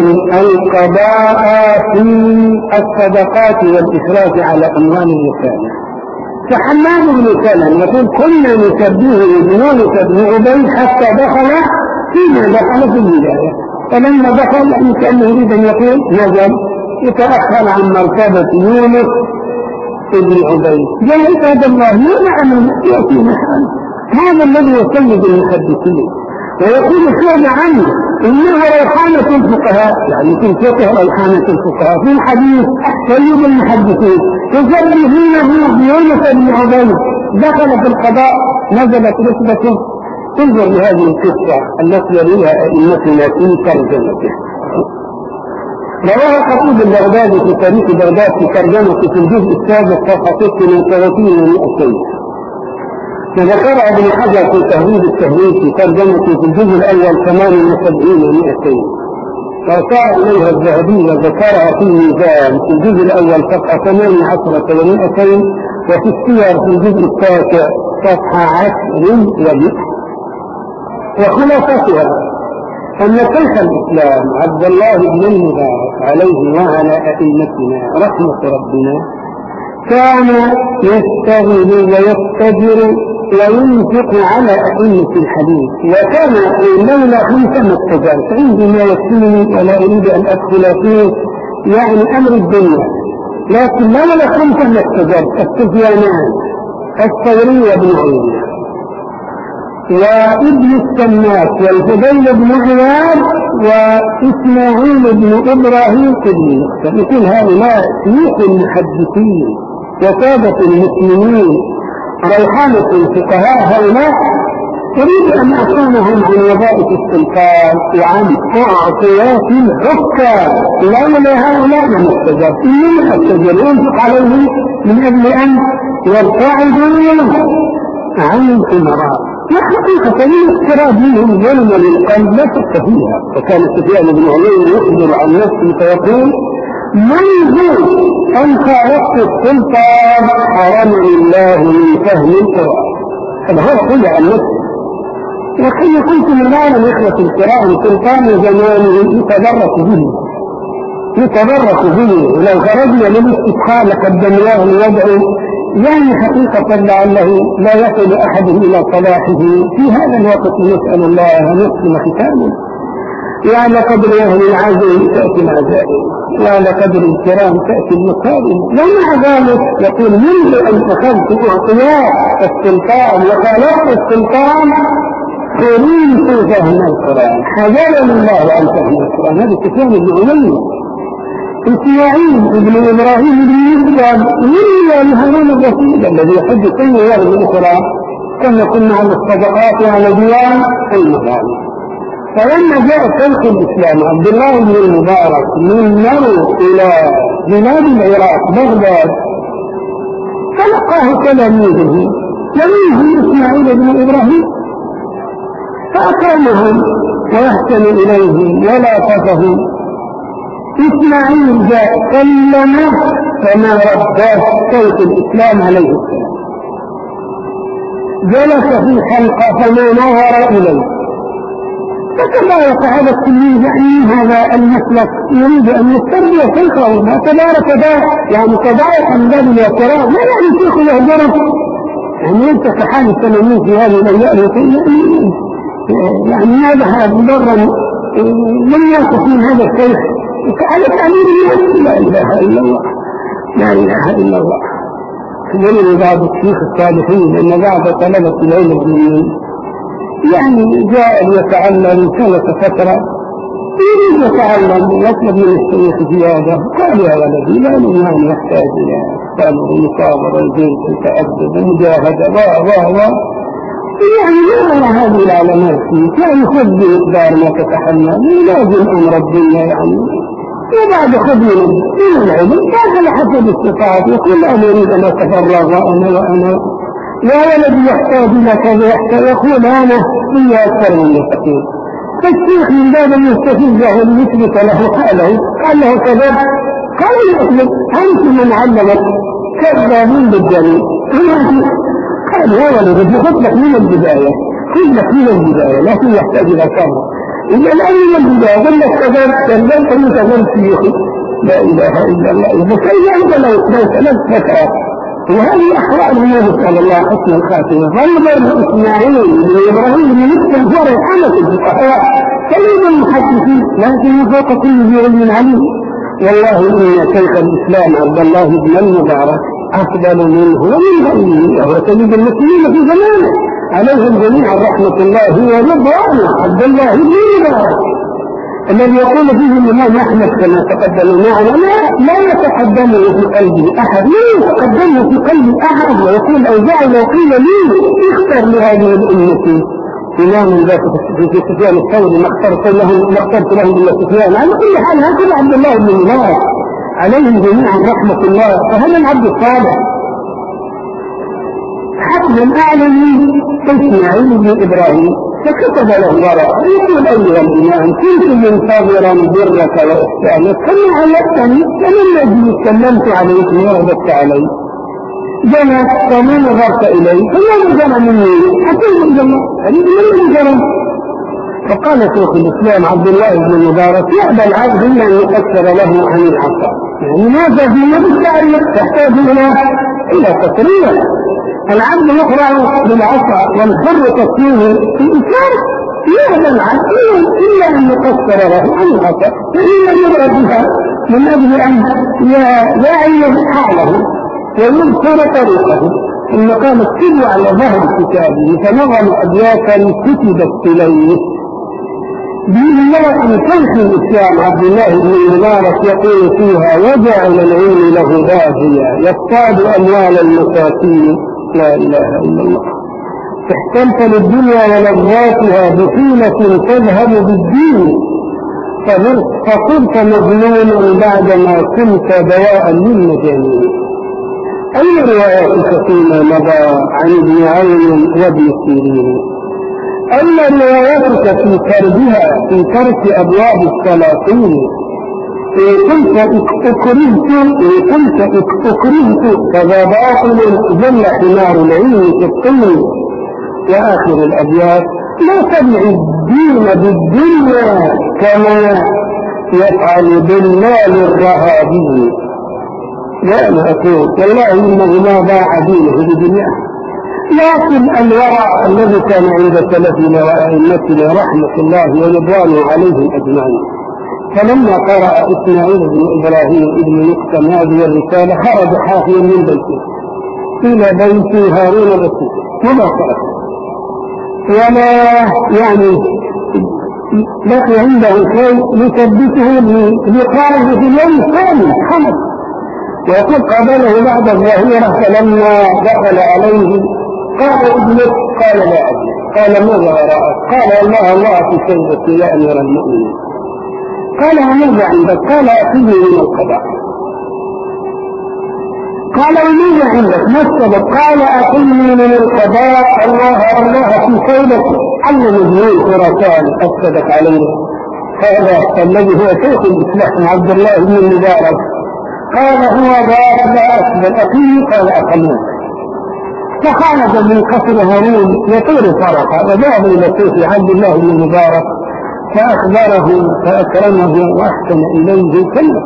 القضاء في الصدقات والإشراف على أموال اليتامى. فحماد بن سلمة يقول كنا نسبيه بنون بن عبيد حتى دخل فيما دخل في البداية، فلما دخل يعني كأنه يريد أن يقول نزل يتأخر عن مرتبة يونس بن عبيد. يا عباد الله ما معنى يأتي محل هذا الذي يسمى بالمحدثين ويقول الشيخ عنه إنه ريحانة الفقهاء، يعني في الفقه ريحانة الفقهاء، في الحديث سيد المحدثين يسبحونه بيونس بن عبيد دخل في القضاء نزلت رتبته. انظر لهذه القصة التي يرويها أئمتنا في ترجمته. رواه الخطيب البغدادي في تاريخ بغداد في ترجمته في الجزء السادس صفحة ستة وثلاثين ومئتين، وذكر ابن حجر في تهذيب التهذيب في ترجمته في الجزء الأول ثمانية وسبعين ومئتين، وأشار إليها الذهبي وذكرها في الميزان في الجزء الأول صفحة ثمانية عشرة ومئتين، وفي السير في الجزء التاسع صفحة عشر ومئة. وخلاصتها أن شيخ الإسلام عبد الله بن المبارك عليه وعلى أئمتنا رحمة ربنا كان يستغل ويقتدر وينفق على أئمة الحديث، وكان يقول لولا خمسة ما اتجرت عندما يكفيني ولا أريد أن أدخل فيه يعني أمر الدنيا، لكن لولا خمسة ما اتجرت السفيانان الثوري بن عيينة وابن السماك والفضيل بن عياض وإسماعيل بن إبراهيم كله، فبكل هؤلاء شيوخ المحدثين وسادة المسلمين ريحانة الفقهاء هؤلاء أريد أن أصونهم عن وظائف السلطان وعن أعطيات الحكام، لولا هؤلاء لم يستجاب إنما استجاب ينفق عليهم من أجل أن يرتعدوا عن الأمراء. وحقيقة الاقتراب منهم ظلم للقلب لا شك فيها. وكان سفيان بن عيينة يخبر عن نفسه فيقول منذ أن خالفت السلطان حرمني الله من فهم القرآن. هذا هو يقول عن نفسه. وكي قلت من الآن الإخوة الكرام سلطان زمانه يتبرك به يتبرك به ولو خرجنا للاستسقاء لقدمناه ليدعو يعني حقيقة لعله لا يصل أحد إلى صلاحه في هذا الوقت. نسأل الله أن يحسن ختامه. وعلى قدر أهل العزم تأتي العزائم وعلى قدر الكرام تأتي المكارم. ومع ذلك يقول منذ أن أخذت اعطياء السلطان وخالفت السلطان حرمت فهم القرآن، حجبني الله عن فهم القرآن. هذا سفيان بن عيينة. إسماعيل بن إبراهيم بن يزداد إلا لهارون الرشيد الذي يحب كل يوم الأخرى كما كنا على الصدقات وعلى ديوان المغانم. فلما جاء شيخ الإسلام عبد الله بن المبارك من مرو إلى بلاد العراق بغداد تلقاه تلاميذه ومنهم إسماعيل بن إبراهيم فأكرمهم ويحسن إليهم ولاطفهم. إسماعيل جاء كلمه فما رداه شيخ الإسلام عليه السلام، جلس في حلقة فما نظر إليه. فتبارك هذا التلميذ يعني هذا المسلك يريد أن يسترجع شيخه ما تبارك ذا يعني تبارك من باب الاعتراف. ما يعني شيخ يهجره يعني أنت كحال التلاميذ في هذه الأيام يعني يعني هذا ضرا لم يكن هذا الشيخ على تعليم الناس. لا إله إلا الله لا إله إلا الله. من بعض الشيخ الصالحين أن بعض طلبة العلم يعني جاء ليتعلم سنة فترة يريد يتعلم يطلب من الشيخ زيادة قال يا ولدي لا نمان يحتاج إلى صبر ومصابرة البيت وتأدب ومجاهدة و و و يعني ما على هذه العلامات كان خذ بإقدار ما تتحمل لازم أمر الدنيا يعني وبعد خذ من العلم كان على حسب استطاعته يقول أنا أريد أن أتفرغ وأنا وأنا يا ولدي يحتاج إلى كذا يحتاج يقول أنا هي أكثر من الفقير. فالشيخ من باب أن يستفزه ليثبت له قاله قال له كذا قال يطلب أنت من علمك كذابين بالجميع قال يا ولدي خذ لك من البداية خذ لك من البداية لكن يحتاج إلى كذا إذا الآن من البداية قل لك كذا كذبت أنت قلت شيخي لا إله إلا الله. إذا كيف أنت لو سلمت فترة وهذه أحوالهم نسأل الله حسن الخاتمة. فانظر إسماعيل بن إبراهيم بن مسلم هو ريحانة الفقهاء سيد المحدثين، لكن فوق كل ذي علم عليم. والله إن شيخ الإسلام عبد الله بن المبارك أفضل منه ومن غيره، وهو سيد المسلمين في زمانه عليهم جميعا رحمة الله ورضوانه. عبد الله بن المبارك الذي يقول فيه الإمام أحمد كما تقدم معنا لا, لا يتقدمه في قلبه أحد، لا يتقدمه في قلب أحد، ويقول أوزاعي لو قيل لي اختر لهذه الأمة إمام ذات في سفيان الثوري ما اخترت له ما اخترت له إلا سفيان. على كل حال هكذا عبد الله بن المبارك عليهم جميعا رحمة الله. فهذا العبد الصالح حتما أعلم إسماعيل بن إبراهيم فكتب له ورقة يقول أيها الإمام كنت منتظرا برك وإحسانك فما عيبتني فما الذي سلمت عليك ورددت علي جنت فما نظرت إلي فما نظر مني حتى يقول الله أريد من نظرا. فقال شيخ الإسلام عبد الله بن المبارك يأبى العبد إلا أن يقصر له عن العصا. يعني ماذا في نفس التعريف تحتاج إلى تصريح. العبد يقرأ بالعصا والحر تصويه في إسلام يأبى العبد إلا أن يقصر له عن العصا، فإن يرى بها من أجل أن يعي حاله ويذكر طريقه. ثم قام اكتبوا على ظهر كتابه فنظم أبياتا كتبت إليه بإمارة شيخ الإسلام عبد الله بن المبارك يقول فيها وجعل العلم له باغيا يصطاد أموال المساكين. لا إله إلا الله. احتمت للدنيا ولذاتها بحيلة تذهب بالدين فصرت مظلوما بعدما كنت دواء للمجانين. أي رواياتك فيما مضى عن ابن عون وابن سيرين؟ أما رواياتك في كربها في ترك أبواب السلاطين كنت اكرهت كنت اكرهت فذا باطل جل حمار العلم في الطين. وآخر الأبيات لا تبع الدين بالدنيا كما يفعل بالمال الرهابي. لا أنا أقول والله إنه ما باع دينه بدنياه، لكن الورع الذي كان عند سلفنا وأئمتنا رحمة الله ورضوانه عليهم أجمعين. فلما قرأ إسماعيل بن إبراهيم ابن مقسم هذه الرسالة خرج حافيا من بيته إلى بيت هارون الرشيد مباشرة، ولا يعني لقي عنده شيء يثبته لقائه في اليوم الثاني خمس. ويقول قابله بعد الظهيرة فلما دخل عليه قال ابنك قال لا أدري. قال ماذا وراءك؟ قال والله الله في سيدتي يا أمير المؤمنين. قال وماذا عندك؟ قال أخذني من القضاء. قال وماذا عندك؟ ما السبب؟ قال أخذني من القضاء الله الله في سيدتي حل مجنون خراسان أفسدت عليه. هذا الذي هو شيخ الإسلام عبد الله بن المبارك. قال هو ذا لا أكبر أخيه. قال أقلوه. فخالد من قصر هارون يطير فرقا وذهب إلى شيخ عبد الله بن المبارك فأخبره فأكرمه وأحسن إليه كله.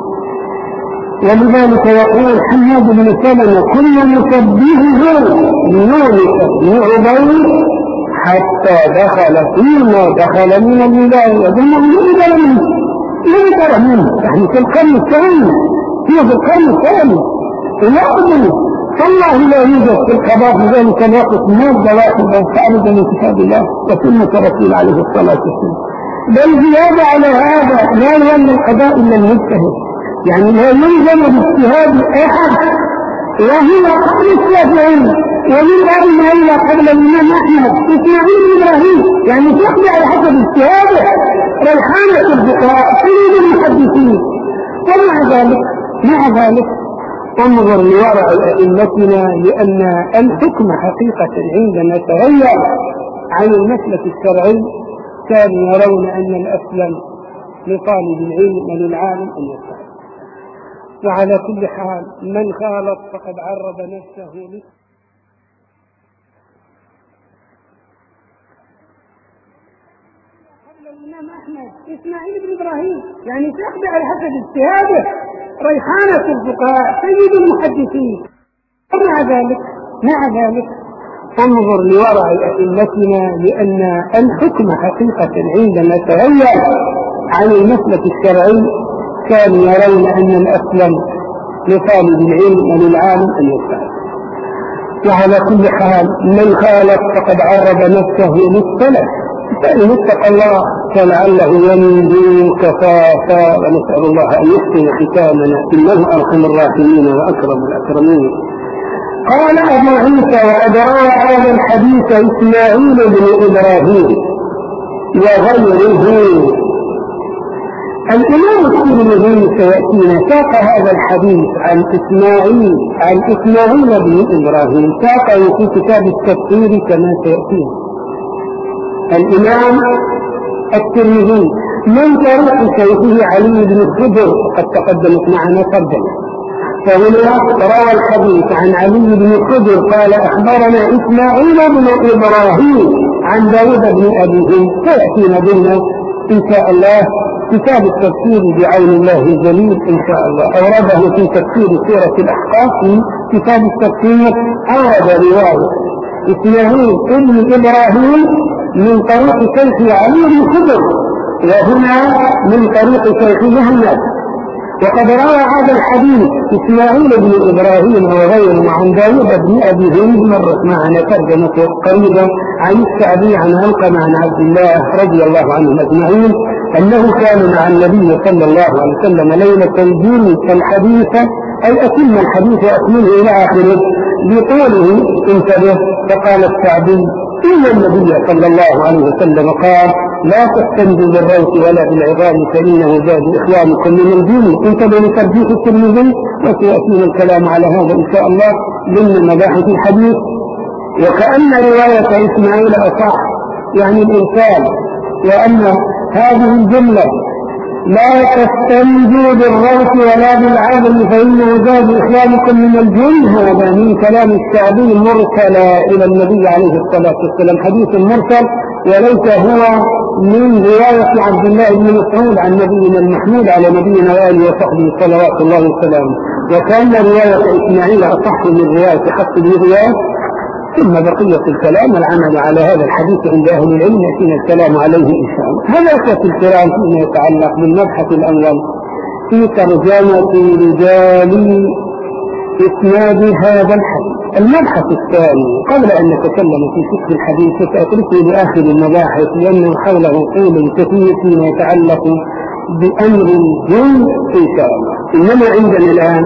ولذلك يقول حماد بن سلمة كنا نشبهه بيونس بن عبيد حتى دخل فيما دخل من الولاية وظنه يؤذر منه يؤذر منه يعني في القرن الثاني هي في القرن الثاني ويأخذ فالله لا يوجد في القضاء في ذلك الوقت مادة واحدة خارجة من كتاب الله وسنة رسول عليه الصلاة والسلام. بل زيادة على هذا لا يلزم القضاء إلا المجتهد، يعني لا يلزم باجتهاد أحد وهو قبل الشافعي ومن بعد ما إلا قبل الإمام أحمد إسماعيل بن إبراهيم يعني تقضي على حسب اجتهاده ريحانة الفقهاء سيد المحدثين. ومع ذلك مع ذلك انظر لورع أئمتنا لأن الحكم حقيقة عندما تغير عن المسلك الشرعي كانوا يرون أن الأسلم لطالب العلم وللعالم أن يفعل. وعلى كل حال من خالط فقد عرض نفسه له. قبل الإمام أحمد إسماعيل بن إبراهيم يعني تقضي على حسب اجتهاده ريحانة الفقهاء سيد المحدثين. ومع ذلك مع ذلك انظر لورع أئمتنا، لأن الحكم حقيقة عندما تغير عن المسلك الشرعي كانوا يرون أن الأسلم لطالب العلم وللعالم أن يفعل. وعلى كل حال من خالف فقد عرض نفسه للسلف، فإن اتقى الله فلعله ينجو كفافا، ونسأل الله أن يحسن ختامنا إنه أرحم الراحمين وأكرم الأكرمين. قال أبو عيسى: وقد روى هذا الحديث إسماعيل بن إبراهيم وغيره. الإمام الترمذي سيأتينا ساق هذا الحديث عن إسماعيل عن إسماعيل بن إبراهيم، ساقه في كتاب التفسير كما سيأتينا. الإمام الترمذي من طريق شيخه علي بن الخضر قد تقدمت معنا قبل، فهنا روى الحديث عن علي بن الخضر قال: أخبرنا إسماعيل بن إبراهيم عن داود بن أبي هند. سيأتينا بنا إن شاء الله كتاب التفسير بعون الله الجليل إن شاء الله. أورده في تفسير سورة الأحقاف في كتاب التفسير، أورد رواية إسماعيل بن إبراهيم من طريق شيخ علي بن الخضر، وهنا من طريق شيخ مهند. وقد روى هذا الحديث إسماعيل بن إبراهيم وغيره عن داود بن أبي هند مرت معنا ترجمته قريبا عن الشعبي عن علقمة عن عبد الله رضي الله عنهم أجمعين أنه كان مع النبي صلى الله عليه وسلم ليلة الجن الحديث، أي أتم الحديث وأكمله إلى آخره بقوله انتبه. فقال الشعبي: إن النبي صلى الله عليه وسلم قال: لا تستنجوا بالروث ولا بالعظام فإنه زاد إخوانكم من الجن. انتبه لترجيح الترمذي، وسيأتينا الكلام على هذا إن شاء الله ضمن مباحث الحديث. وكأن رواية إسماعيل أصح، يعني الإنسان، وأن هذه الجملة لا تستنجوا بالروث ولا بالعظم فإنه زاد إخوانكم من الجن، هذا من كلام الشعبي مرسل إلى النبي عليه الصلاة والسلام، حديث مرسل وليس هو من رواية عبد الله بن مسعود عن نبينا المحمود على نبينا وآله وصحبه صلوات الله وسلامه. وكان رواية إسماعيل أصح من رواية حفص بن غياث. ثم بقية الكلام العمل على هذا الحديث عند أهل العلم يأتينا الكلام عليه إن شاء الله. هذا أساس الكلام فيما يتعلق بالمبحث الأول في ترجمة رجال إسناد هذا الحديث. المبحث الثاني قبل أن نتكلم في فقه الحديث سأتركه لآخر المباحث لأنه حوله قول كثير فيما يتعلق بأمر الجن إن شاء الله. إنما عندنا الآن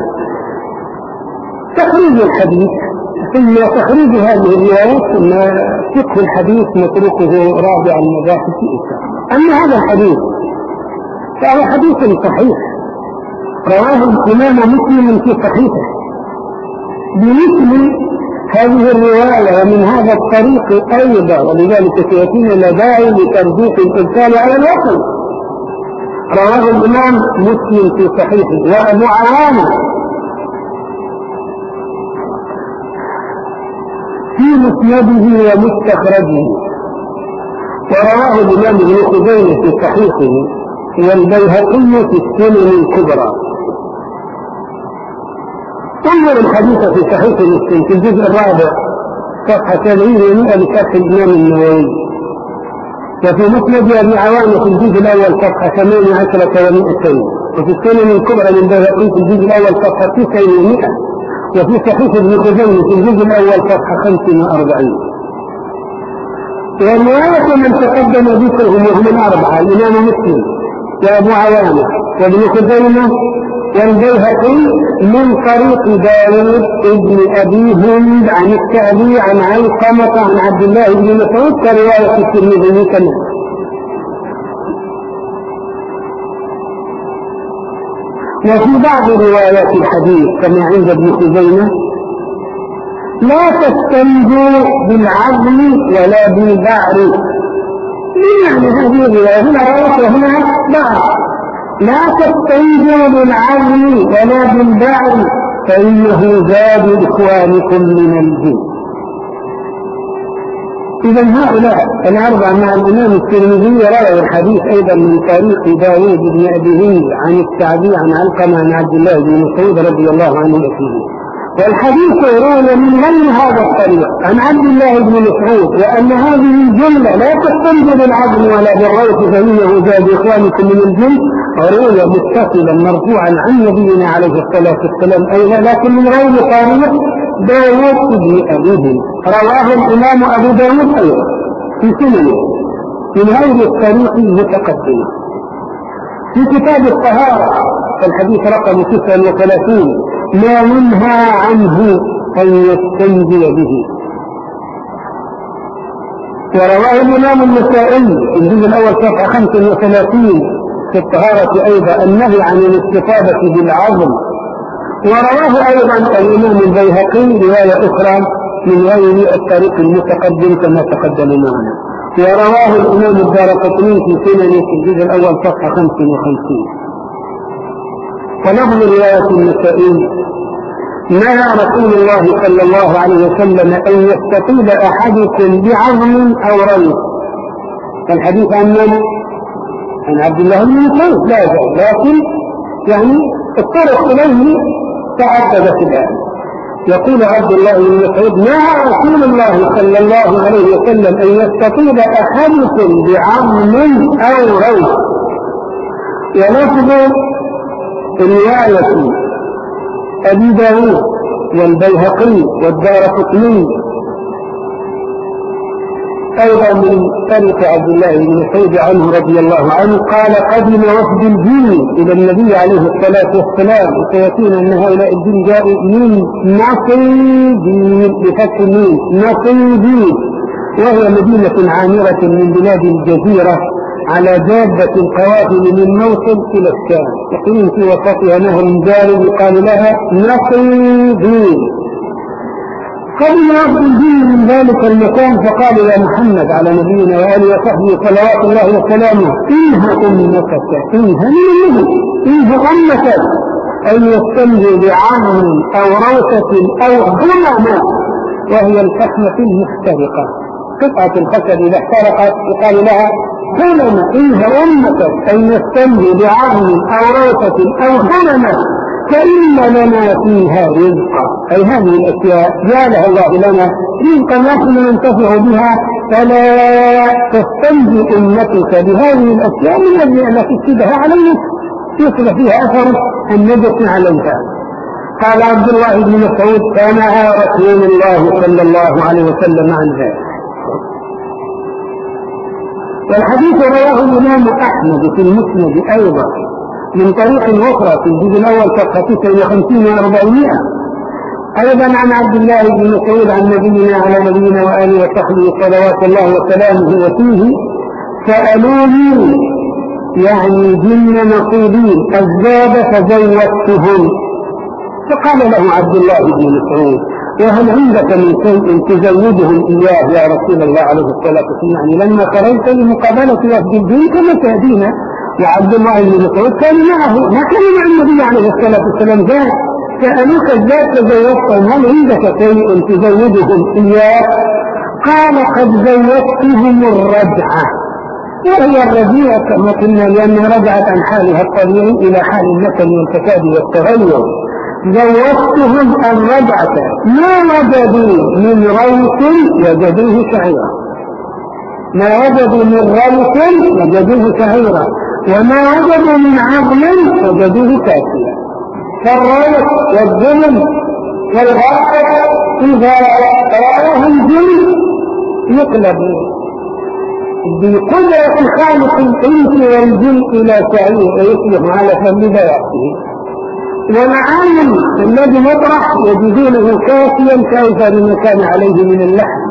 تخريج الحديث ثم تخريج هذه الروايات، ثم فقه الحديث نتركه رابع المباحث إن شاء الله. أما هذا الحديث فهو حديث صحيح رواه الإمام مسلم في صحيحه بمثل هذه الرواية ومن هذا الطريق أيضا، ولذلك سيكون لا داعي لترجيح الإرسال على الوصل. رواه الإمام مسلم في صحيحه. وأبو عوانة في مسنده ومستخرجه، ورواه الإمام ابن خزيمة في صحيحه، والبيهقي في السنن الكبرى. انظر الحديث في صحيح مسلم في الجزء الرابع صفحة سبعين ومئة لشرح الإمام النووي، وفي مسند أبي عوانة في الجزء الأول صفحة ثمانية عشرة ومئتين، وفي السنن الكبرى للبيهقي في الجزء الأول صفحة تسعين ومئة، وفي صحيح ابن خزيمة في الجزء الأول صفحة خمس وأربعين. والرواية من تقدم ذكرهم وهم الأربعة: الإمام مسلم وأبو عوانة وابن خزيمة والبيهقي من طريق داود ابن أبي هند عن الشعبي عن علقمة عن عبد الله بن مسعود كرواية الترمذي كمان. وفي بعض روايات الحديث كما عند ابن خزيمة: لا تستنجوا بالعظم ولا بالبعر. يعني هذه الرواية هنا رواه وهنا بعر. لا تستنجوا بالعظم ولا بالبعر فإنه زاد إخوانكم من الجن. إذا هؤلاء الأربعة مع الإمام الترمذي رووا الحديث أيضا من طريق داود بن أبي هند عن الشعبي عن علقمة عن عبد الله بن مسعود رضي الله عنه وفيه. والحديث روى من غير هذا الطريق عن عبد الله بن مسعود وأن هذه الجملة لا تستنجد بالعظم ولا بالروث فإنه زاد إخوانكم من الجن، روي متصلا مرفوعا عن نبينا عليه الصلاة والسلام أيضا لكن من غير طريق داود بن أبي، رواه الإمام أبو داود أيضا في سننه من غير الطريق المتقدمة. في كتاب الطهارة الحديث رقم تسعة وثلاثين ما ينهى عنه أن يستنجي به. ورواه الإمام النسائي في الجزء الأول صفحة خمسة وثلاثين في الطهارة أيضا النهي عن الاستفادة بالعظم. ورواه أيضا الإمام البيهقي رواية أخرى من غير الطريق المتقدم كما تقدم معنا. ورواه الإمام الدارقطني في سننه في الجزء الأول صفحة خمسة وخمسين. ولفظ رواية النسائي نهى رسول الله صلى الله عليه وسلم أن يستطيل أحدكم بعظم أو روث. الحديث عن من؟ عن عبد الله بن مسعود لا زال، لكن يعني الطرق إليه تعددت الآن. يقول عبد الله بن مسعود نهى رسول الله صلى الله عليه وسلم أن يستطيل أحدكم بعظم أو روث. ولفظ رواية أبي داود والبيهقي والدارقطني أيضا من طريق عبد الله بن مسعود عنه رضي الله عنه قال قدم وفد الجن إلى النبي عليه الصلاة والسلام وسيكون أن هؤلاء الجن جاءوا من نصيبين بفتح الميم نصيبين وهي مدينة عامرة من بلاد الجزيرة على جادة القوافل من موصل إلى الشام يقولون في وسطها نهر جاري يقال لها نصيبين. قبل وفد الجن من ذلك المكان فقال يا محمد على نبينا وآله وصحبه صلوات الله وسلامه إنها أمتك إنها منه إنها أمتك أن يستنجي بعظم أو روثة أو غنم وهي الفحمة المحترقة قطعة الخشب إذا احترقت يقال لها غنم. إنها أمتك أن يستنجي بعظم أو روثة أو غنم فإن لنا فيها رزقا أي هذه الأشياء جعلها الله لنا رزقا نحن ننتفع بها فلا تستنجي أمتك بهذه الأشياء من أجل أن تفسدها عليك يصبح فيها أثر النجس عليها. قال عبد الله بن مسعود فنهى رسول الله صلى الله عليه وسلم عن ذلك. والحديث رواه الإمام أحمد في المسند أيضا من طريق أخرى في الجزء الأول صفحة تسعة وخمسين وأربعمائة أيضا عن عبد الله بن مسعود عن نبينا على نبينا وآله وصحبه صلوات الله وسلامه وفيه سألوني يعني جن نصيبين الزاد فزودتهم فقال له عبد الله بن مسعود وهل عندك من شيء تزودهم إياه يا رسول الله عليه الصلاة والسلام يعني لما قرأت لمقابلة وفد الجن كما تهدينا. وعبد الله بن مسعود كان معه ما كان مع النبي عليه الصلاة والسلام ذات سألوك الذات تزودتهم هل عندك شيء تزودهم إياه؟ قال قد زودتهم الرجعة وهي الرجية كما قلنا لأنها رجعت عن حالها الطبيعي إلى حال النكل والفساد والتغير. زودتهم الرجعة ما وجدوا من روث وجدوه شعيرا ما وجدوا من روث وجدوه شعيرا وما وجدوا من عظم وجدوه كافيا. فالروث والظلم والغاية إذا رآه الجن يقلب بقدرة خالق الإنس والجن إلى شعير ويصبح على فم بياته. والعالم الذي مطرح يجدونه كافيا كيف بما كان عليه من اللحم.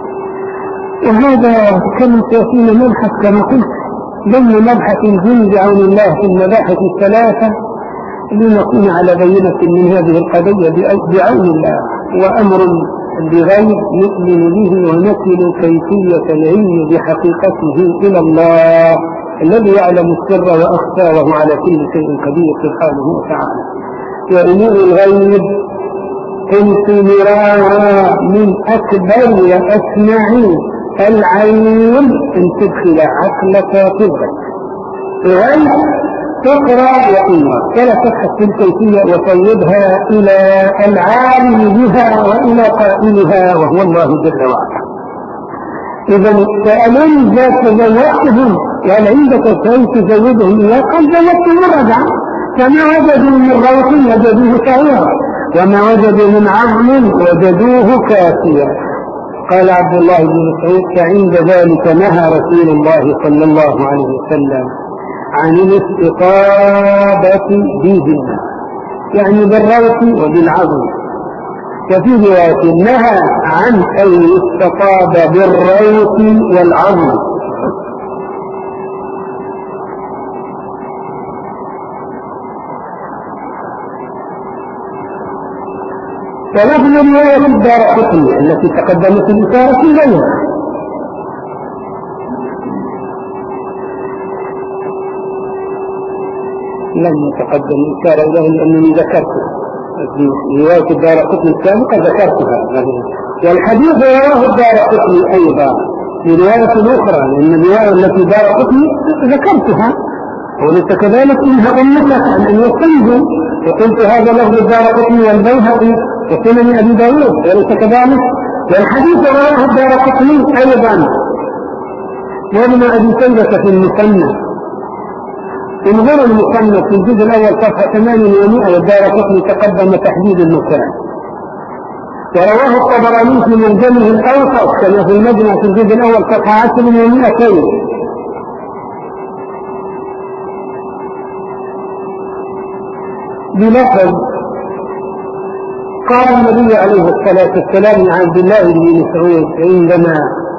وهذا كما سيكون مبحث كما قلت ضمن مبحث الجن بعون الله في المباحث الثلاثة لنكون على بينة من هذه القضية بعون الله. وأمر بغيب نؤمن به ونكل كيفية العلم بحقيقته إلى الله الذي يعلم السر وأخفى وهو على كل شيء قدير سبحانه وتعالى. وأمور الغيب قلت مراها من أكبر وأسمع العين أن تدخل عقلك في الغيب. الغيب اقرأ وقيمة فلا تبحث في الكيفية وصيبها إلى العالم بها وإلى قائلها وهو الله جل وعلا. إذا سألوني ذات تزوجتهم وهل عندك شيء تزوجهم إياه؟ قال زوجتهم الرجع، فما وجدوا من روح وجدوه سعيرا وما وجدوا من عظم وجدوه كافيا. قال عبد الله بن مسعود فعند ذلك نهى رسول الله صلى الله عليه وسلم عن الاستطابة بهن، يعني بالروح وبالعظم. وفي رواية نهى عن أن يستطاب بالروح والعظم. ولكن رواية الدارقطني التي تقدمت الإشارة إليها لم يتقدم الإشارة إليه لأنني ذكرته في رواية الدارقطني السابقة ذكرتها، والحديث رواه الدارقطني أيضا في رواية أخرى، لأن الرواية التي دارقطني ذكرتها وليس كذلك إنها أمتك عن أن يستنجوا، وقلت هذا لفظ الدارقطني والبيهقي وسنن أبي داود وليس كذلك. والحديث رواه الدارقطني أيضا وابن أبي شيبة في المصنف، انظروا المصنف في الجزء الأول صفحة ثمانية ومئة والدارقطني تقدم تحديد المكان. ورواه الطبراني في معجمه الأوسط كما في المجمع في الجزء الأول صفحة عشر ومئتين. بلفظ قال النبي عليه الصلاة والسلام عن عبد الله بن مسعود عندما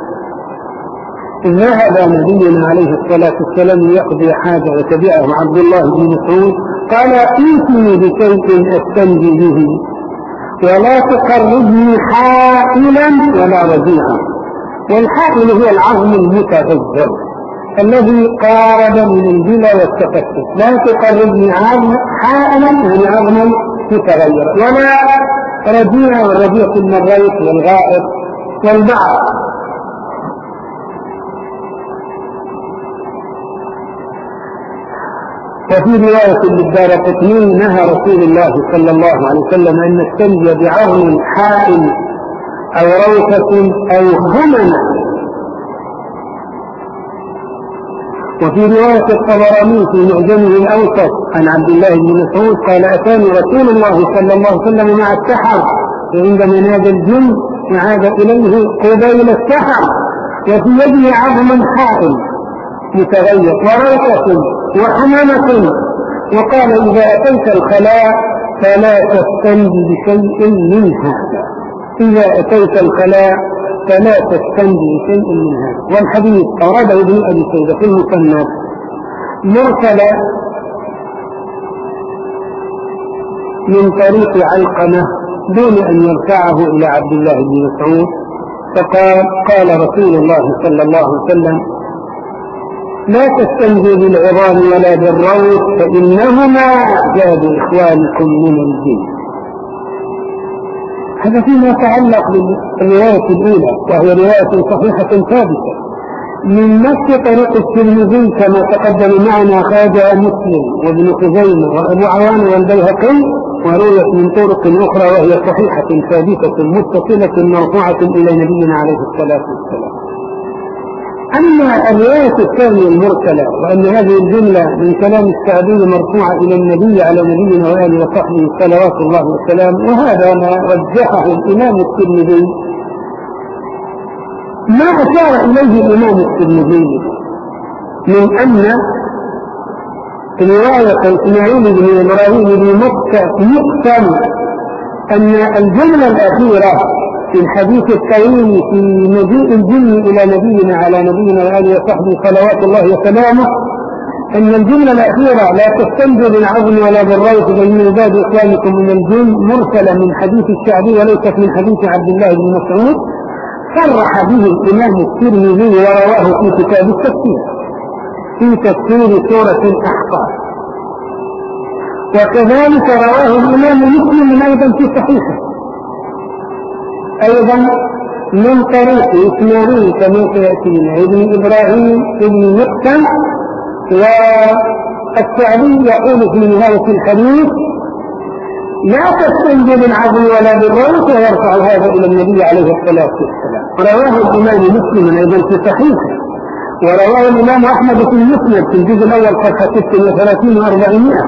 ذهب نبينا عليه الصلاة والسلام يقضي حاجة وتبعه عبد الله بن مسعود قال ائتني بشيء استنجي به ولا تقربني حائلا ولا رجيعا. والحائل هو العظم المتغير الذي قارب من البلا والتفتت، لا تقربني حائلا يعني عظما متغير ولا رجيعا، والرجيع ثم الريح والغائط والبعض. وفي رواية للدارقطني نهى رسول الله صلى الله عليه وسلم أن نستنجي بعظم حائل أو روثة أو همن. وفي رواية الطبراني في معجمه الأوسط عن عبد الله بن مسعود قال أتاني رسول الله صلى الله عليه وسلم مع السحر وعندما نادى الجن وعاد إليه قبيل السحر وفي يده عظم حائل متغير وروثة وحمامة، وقال إذا أتيت الخلاء فلا تستنجي بشيء من هذا، إذا أتيت الخلاء فلا تستنجي بشيء من هذا. والحديث أورده ابن أبي شيبة في المصنف مرسلا من طريق علقمة دون أن يرفعه إلى عبد الله بن مسعود، فقال قال رسول الله صلى الله عليه وسلم لا تستنجوا بالعظام ولا بالروث فإنهما أعجاب إخوانكم من الجن. هذا فيما يتعلق بالرواية الأولى وهي رواية صحيحة ثابتة من نفس طريق الترمذي كما تقدم معنا خرجها مسلم وابن خزيمة وأبو عوان والبيهقي، ورويت من طرق أخرى وهي صحيحة ثابتة متصلة مرفوعة إلى نبينا عليه الصلاة والسلام. أما الرواية الثانية المرسلة وأن هذه الجملة من كلام السعدي مرفوعة إلى النبي على نبينا وآله وصحبه صلوات الله وسلامه، وهذا ما رجحه الإمام الترمذي ما أشار إليه الإمام الترمذي من أن رواية إسماعيل بن إبراهيم بن مقسم أن الجملة الأخيرة في الحديث الطويل في مجيء الجن إلى نبينا على نبينا وآله وصحبه صلوات الله وسلامه أن الجملة الأخيرة لا تستنجوا بالعظم ولا بالروث بين عباد إخوانكم من الجن مرسلة من حديث الشعبي وليست من حديث عبد الله بن مسعود، صرح به الإمام الترمذي ورواه في كتاب التفسير في تفسير سورة الأحقاف، وكذلك رواه الإمام مسلم أيضا في صحيحه أيضا من طريق إسماعيل كما سيأتينا ابن إبراهيم ابن مقسم الشعبي يقول في نهاية الحديث: لا تستنجي بالعدل ولا بالروث، ويرفع هذا إلى النبي عليه الصلاة والسلام. رواه الإمام مسلم أيضا في صحيحه، ورواه الإمام أحمد في المسند في الجزء الأول صفحة ستة وثلاثين وأربعمائة،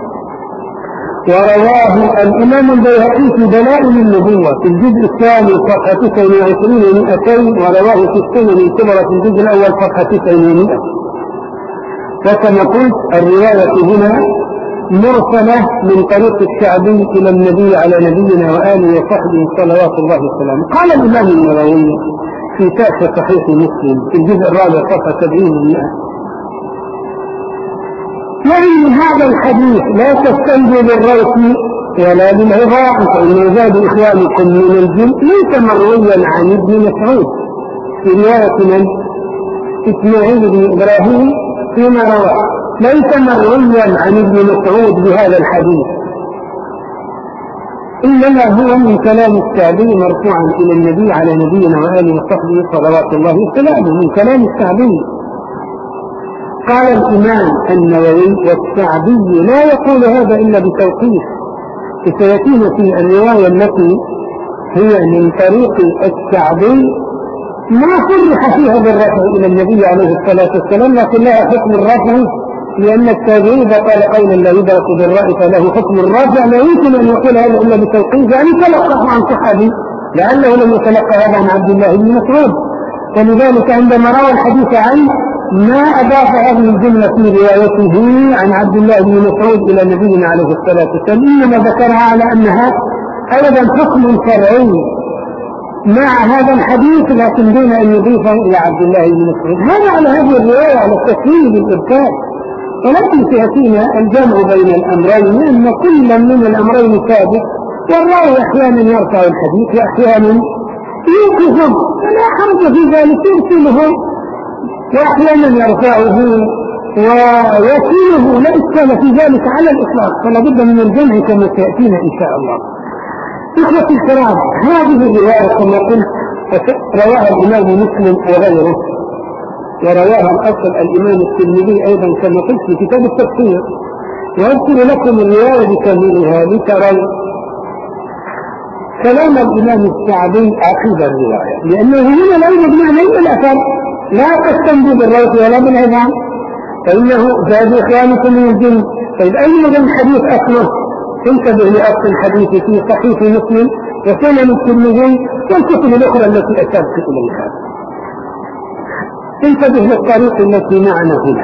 ورواه الإمام البيهقي في دلائل النبوة في الجزء الثاني صفحة تسعة وعشرين ومئتين، ورواه في السنن الكبرى في الجزء الأول صفحة تسعة ومئة. وكما قلت الرواية هنا مرسلة من طريق الشعبي إلى النبي على نبينا وآله وصحبه صلوات الله وسلامه. قال الإمام النووي في شرح صحيح مسلم في الجزء الرابع صفحة سبعين ومئة: يعني هذا الحديث لا تستنجي بالروث ولا بالعظام فإن زاد إخوانكم من الجن ليس مرويا عن ابن مسعود في رواية من إسماعيل بن إبراهيم فيما روى، ليس مرويا عن ابن مسعود بهذا الحديث، إنما هو من كلام الشعبي مرفوعا إلى النبي على نبينا وآله وصحبه صلوات الله وسلامه، من كلام الشعبي. قال الإمام النووي: والشعبي لا يقول هذا إلا بتوقيف، فسيأتينا في الرواية التي هي من طريق الشعبي ما صرح فيها بالرفع إلى النبي عليه الصلاة والسلام، لكن لها حكم الرفع، لأن التابعي إذا قال قولا لا يدرك بالرأي فله حكم الرفع، لا يمكن أن يقول هذا إلا بتوقيف، يعني تلقاه عن صحابي لعله لم يتلقى هذا عن عبد الله بن مسعود. فلذلك عندما روى الحديث عنه ما أضاف هذه الجملة في روايته عن عبد الله بن مسعود إلى نبينا عليه الصلاة والسلام، إنما ذكرها على أنها أيضا حكم شرعي مع هذا الحديث، لكن دون أن يضيفه إلى عبد الله بن مسعود. هذا على هذه الرواية على التسوية بالإبكار. ولكن سيأتينا الجمع بين الأمرين، لأن كل من الأمرين ثابت، والراوي أحيانا يرفع الحديث وأحيانا يوقفه، فلا حرج في ذلك، يرسله وأحيانا يرفعه ويكيله، لا إشكال في ذلك على الإطلاق، فلا بد من الجمع كما سيأتينا إن شاء الله. إخوة الكرام، هذه الرواية كما قلت رواها الإمام مسلم وغيره، ورواها الأصل الإمام الترمذي أيضا كما قلت في كتاب التفسير، وأذكر لكم الرواية بكاملها لتروا كلام الإمام الشعبي عقيدة الرواية، لأنه هنا لا يوجد معنى إلا الأثر: لا تستنجي بالروث ولا بالعظام فإنه زاد إخوانكم من الجن. طيب أين هذا الحديث أصله؟ انتبه لأصل الحديث في صحيح مسلم وسنن الترمذي والكتب الأخرى التي أشرت إليها. انتبه للطريق التي معنا هنا.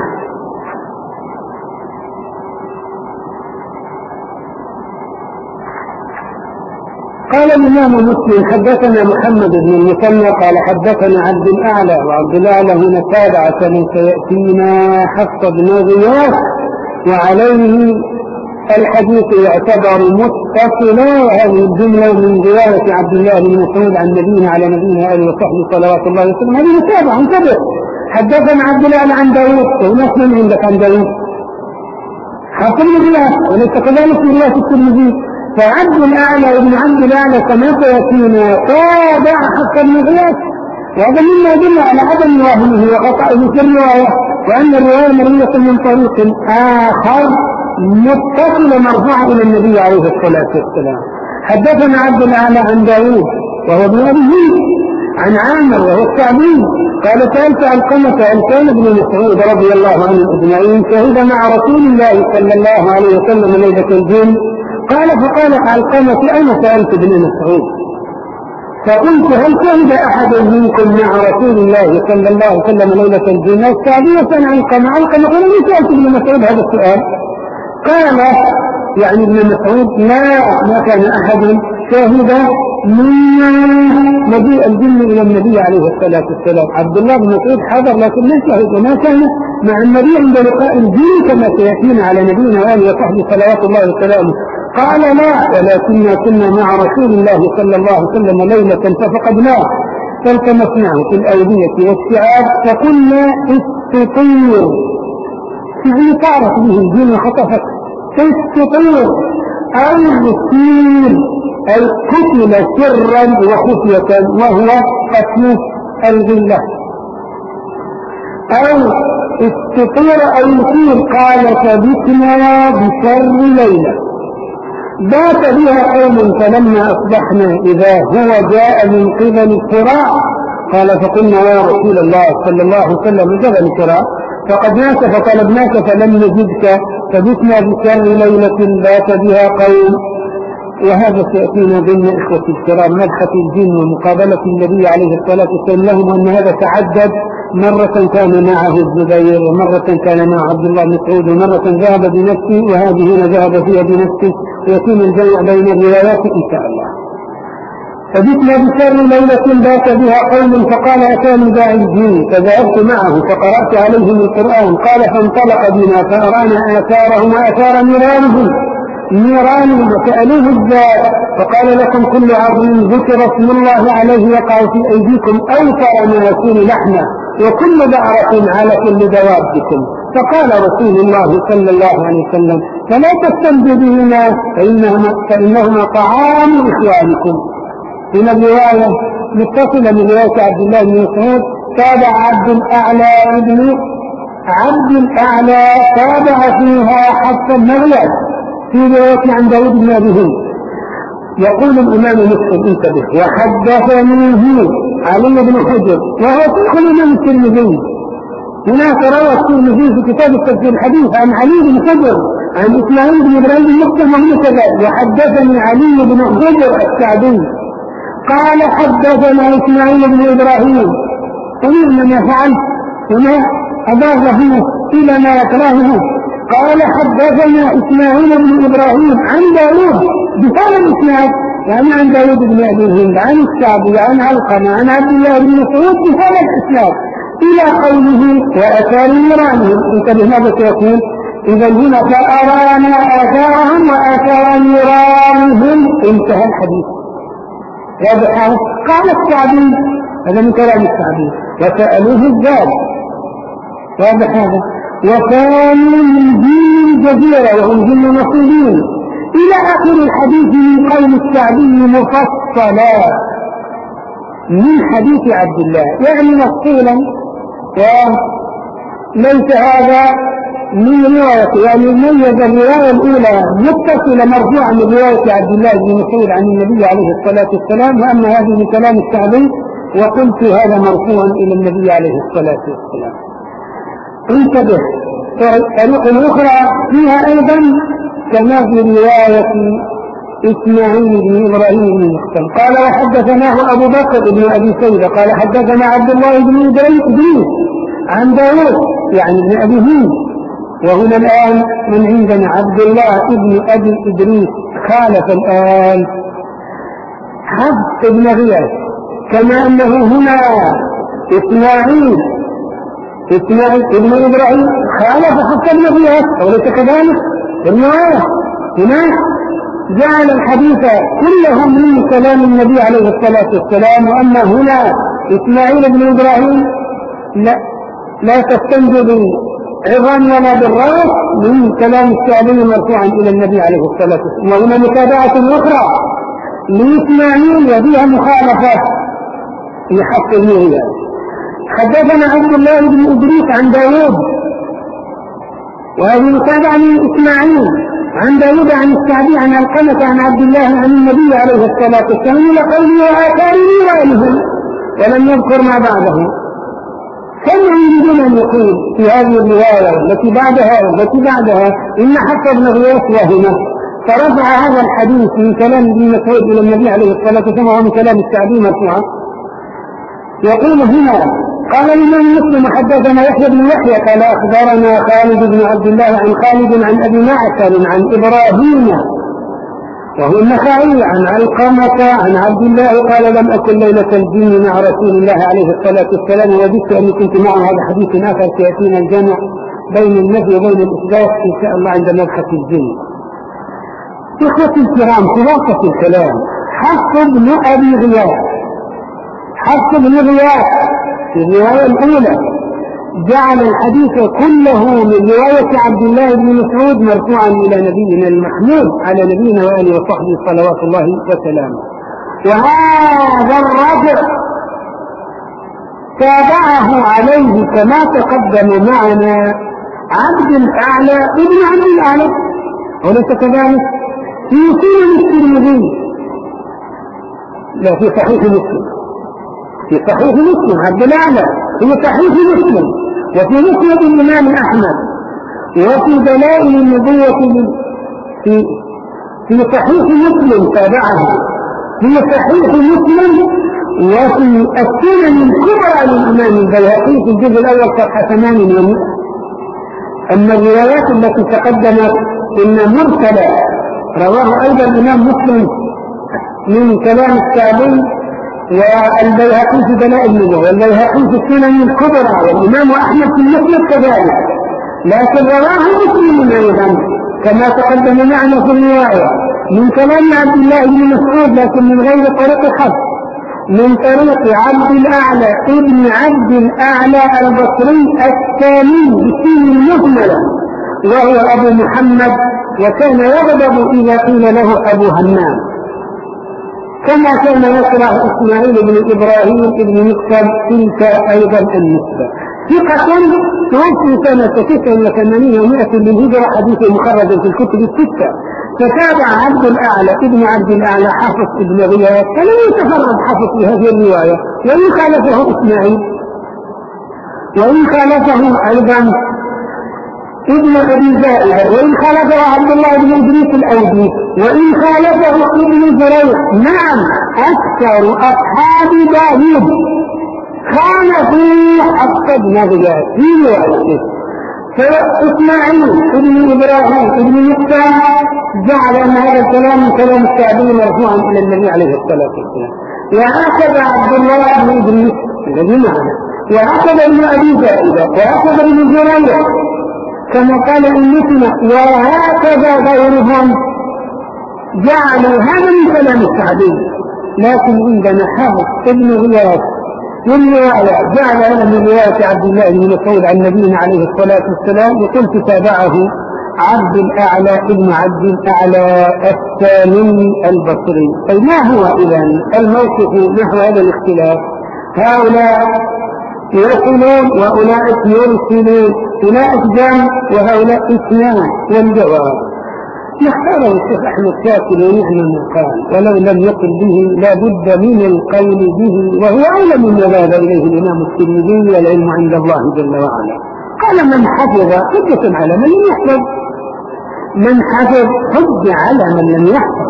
قال الإمام مسلم: حدثنا محمد بن المثنى قال حدثنا عبد الأعلى، وعبد الأعلى هنا تابعة من سيأتينا حفص بن غياث، وعليه الحديث يعتبر متصلا، وهذه الجملة من رواية عبد الله بن مسعود عن نبينا على نبينا آله وصحبه صلوات الله وسلم، هذه متابعة. انتبه: حدثنا عبد الأعلى عن داوود، ونحن من عندك عن داوود حفص بن غياث، وليس كذلك في رواية الترمذي، فعبد الأعلى ابن عبد الأعلى كما سيأتينا تابع حفص بن غياث، وهذا مما يدل على عدم وهمه وخطئه في الرواية، وأن الرواية مروية من طريق آخر متصل مرفوع إلى النبي عليه الصلاة والسلام. حدثنا عبد الأعلى عن داوود وهو ابن أبي عن عامر وهو الشعبي قال: سألت علقمة عن كان ابن مسعود رضي الله عنه أجمعين شهد مع رسول الله صلى الله عليه وسلم ليلة الجن، قال: فقال علقمة: أنا سألت ابن مسعود فقلت: هل شهد أحد منكم مع رسول الله صلى الله عليه وسلم ليلة الجن؟ الشعبي وسأل علقمة، علقمة قال: لي سألت ابن مسعود هذا السؤال. قال يعني ابن مسعود: لا، ما كان أحد شاهد من مجيء الجن إلى النبي عليه الصلاة والسلام. عبد الله بن مسعود حضر لكن ليس شاهد، وما كان مع النبي عند لقاء الجن كما سيأتينا على نبينا وآله وصحبه صلوات الله وسلامه. قال: لا، ولكننا كنا مع رسول الله صلى الله عليه وسلم ليلة ففقدناه فالتمسناه في الأودية والشعاب فقلنا استطير، يعني تعرف به الجن وخطفت استطير أو يسير، أي قتل سرا وخفية، وهو قتل الغلة، أو استطير أو يطير. قال فبتنا بشر ليلة بات بها قوم فلما أصبحنا إذا هو جاء من قبل القراء. قال فقلنا يا رسول الله صلى الله عليه وسلم من قبل القراء فقد مات فطلبناك فلم نجدك فبتنا بشر ليلة بات بها قوم. وهذا سيأتينا ضمن إخوة الكرام مدحة الجن ومقابلة النبي عليه الصلاة والسلام لهم أن هذا تعدد. مرة كان معه الزبير ومرة كان مع عبد الله بن مسعود ومرة ذهب بنفسه وهذه هنا ذهب فيها بنفسه ويكون الجمع بين الروايات إن شاء الله. فبتنا بشر ليلة بات بها قوم فقال أتاني داعي الجن فذهبت معه فقرأت عليهم القرآن. قال فانطلق بنا فأرانا آثارهم وآثار نيرانهم نيرانهم وسألوه الذات فقال لكم كل عظيم ذكر اسم الله عليه يقع في أيديكم أوفر ما يكون لحما وكل بعرة على كل دوابكم. فقال رسول الله صلى الله عليه وسلم فلا تستنجوا بهما فإنهما, فإنهما طعام إخوانكم. هنا الرواية متصلة من رواية عبد الله بن مسعود تابع عبد الأعلى ابن عبد الأعلى تابع فيها حتى النغيات في رواية عن داود بن أبي هند. يقول الإمام مسلم انتبه وحدثنيه علي بن حجر وهو شيخ الإمام الترمذي. هناك روى الترمذي في كتاب التفسير الحديث عن علي بن حجر عن إسماعيل بن إبراهيم بن مقسم وهو كذلك. وحدثني علي بن حجر السعدي قال حدثنا إسماعيل بن إبراهيم قلنا ما فعلت وما أضافه إلى ما يكرهه. قال حدثنا إسماعيل بن إبراهيم عن داود بهذا الإسناد يعني عن داود بن أبي هند عن الشعبي عن علقمة عن عبد الله بن مسعود بهذا الإسناد إلى قوله وآثار نيرانهم. انتبه ماذا سيكون إذا هنا فأرانا آثارهم وآثار نيرانهم انتهى الحديث. واضح؟ قال الشعبي هذا من كلام الشعبي وسألوه الذات. واضح هذا؟ وكانوا من دين جزيرة وهم جن نصيبين إلى آخر الحديث من قول الشعبي مفصلا من حديث عبد الله يعني مفصولا. وليس هذا من رواية يعني ميز الرواية الأولى متصلة مرفوعة من رواية عبد الله بن مسعود عن النبي عليه الصلاة والسلام وأما هذه من كلام الشعبي وقلت هذا مرفوعا إلى النبي عليه الصلاة والسلام. انتبه طريق أخرى فيها أيضا كما في رواية إسماعيل بن إبراهيم بن مقسم قال وحدثناه أبو بكر بن أبي شيبة قال حدثنا عبد الله بن إدريس عن داود يعني بن أبي هند. وهنا الآن من عندنا عبد الله بن أبي إدريس خالف الآن حفص بن غياث كما أنه هنا إسماعيل إسماعيل ابن إبراهيم خالف حتى ابن غياث أوليس كذلك؟ الرواية هنا جعل الحديث كله من كلام النبي عليه الصلاة والسلام. وأما هنا إسماعيل ابن إبراهيم لا, لا تستنجد عظام ولا بالراس من كلام الشعبي مرفوعا إلى النبي عليه الصلاة والسلام. وهنا متابعة أخرى لإسماعيل وفيها مخالفة لحق النبي. حدثنا عبد الله بن إدريس عن داود وهذه متابعة من إسماعيل عن داود عن الشعبي عن علقمة عن عبد الله عن النبي عليه الصلاة والسلام إلى قوله وآثار نيرانهم ولم يذكر ما بعده. كم يريدون أن يقول في هذه الرواية التي بعدها والتي بعدها إن حتى ابن غياث وهنا فرفع هذا الحديث من كلام ابن مسعود إلى النبي عليه الصلاة والسلام ومن كلام الشعبي مرفوعا. يقول هنا قال الإمام مسلم حدثنا يحيى بن يحيى قال أخبرنا خالد بن عبد الله عن خالد عن أبي معشر عن إبراهيم وهو النخعي عن علقمة عن عبد الله قال لم أكن ليلة الجن مع رسول الله عليه الصلاة والسلام ووددت أني كنت معه. هذا حديث آخر سيأتينا الجمع بين النفي وبين الإثبات إن شاء الله عند مبحث الجن. إخوتي الكرام خلاصة الكلام حفص بن أبي غياث حفص بن غياث في الرواية الأولى جعل الحديث كله من رواية عبد الله بن مسعود مرفوعا إلى نبينا المحمود على نبينا وآله وصحبه صلوات الله وسلامه. وهذا الرافع تابعه عليه كما تقدم معنا عبد الأعلى ابن عبد الأعلى، وليس كذلك في سنن الترمذي، لا في صحيح مسلم، في صحيح مسلم عبد الأعلى في صحيح مسلم، وفي مسند الإمام أحمد، وفي دلائل النبوة في في صحيح مسلم تابعه في صحيح مسلم، وفي السنن الكبرى للإمام البيهقي في الجزء الأول صفحة ثمانية ومئة. أما الروايات التي تقدمت إن مرسلة رواه أيضا الإمام مسلم من كلام الشعبي والبيهقي في دلائل النبوة والبيهقي في السنن الكبرى والإمام أحمد في المسند كذلك، لكن رواه مسلم أيضا كما تقدم معنا في الرواية من كلام عبد الله بن مسعود، لكن من غير طريق حفص، من طريق عبد الأعلى ابن عبد الأعلى البصري الثاني بسين المهملة، وهو أبو محمد، وكان يغضب إذا قيل له أبو همام، كما كان يكره إسماعيل بن إبراهيم بن مكتب تلك أيضا النسبة. ثقة توفي سنة تسعة وثمانين ومائة للهجرة، حديث مخرج في الكتب الستة. فتابع عبد الأعلى ابن عبد الأعلى حافظ ابن غياث، فلم يتفرد حافظ بهذه الرواية، وإن خالفه إسماعيل، وإن خالفه أيضا ابن أبي زائدة، وإن خالفه عبد الله بن إدريس الأودي، وإن خالفه ابن جرير. نعم، أكثر أصحاب داوود خالفوا حفص بن غياث في روايته. فإسماعيل ابن إبراهيم ابن مكتب جعل أن هذا الكلام كلام الشعبي مرفوعا إلى النبي عليه الصلاة والسلام، وهكذا عبد الله بن إدريس الذي معنا، وهكذا ابن أبي زائدة، وهكذا ابن جرير كما قال أمتنا، وهكذا غيرهم جعلوا هذا من كلام الشعبي. لكن عندنا حافظ ابن غياث والرواية جعل هذا من رواية عبد الله بن مسعود عن نبينا عليه الصلاة والسلام، وقلت تابعه عبد الأعلى ابن عبد الأعلى الثاني البصري. أي ما هو إذن الموقف نحو هذا الاختلاف؟ هؤلاء يرسلون وأولئك يرسلون، أولئك جمع وهؤلاء اثنان، والجواب يختاره الشيخ أحمد شاكر ونعم ما قال، ولو لم يقل به لا بد من القول به، وهو أولى من ذهب إليه الإمام الترمذي، والعلم عند الله جل وعلا. قال من حفظ حجة على من لم يحفظ، من حفظ حجة على من لم يحفظ.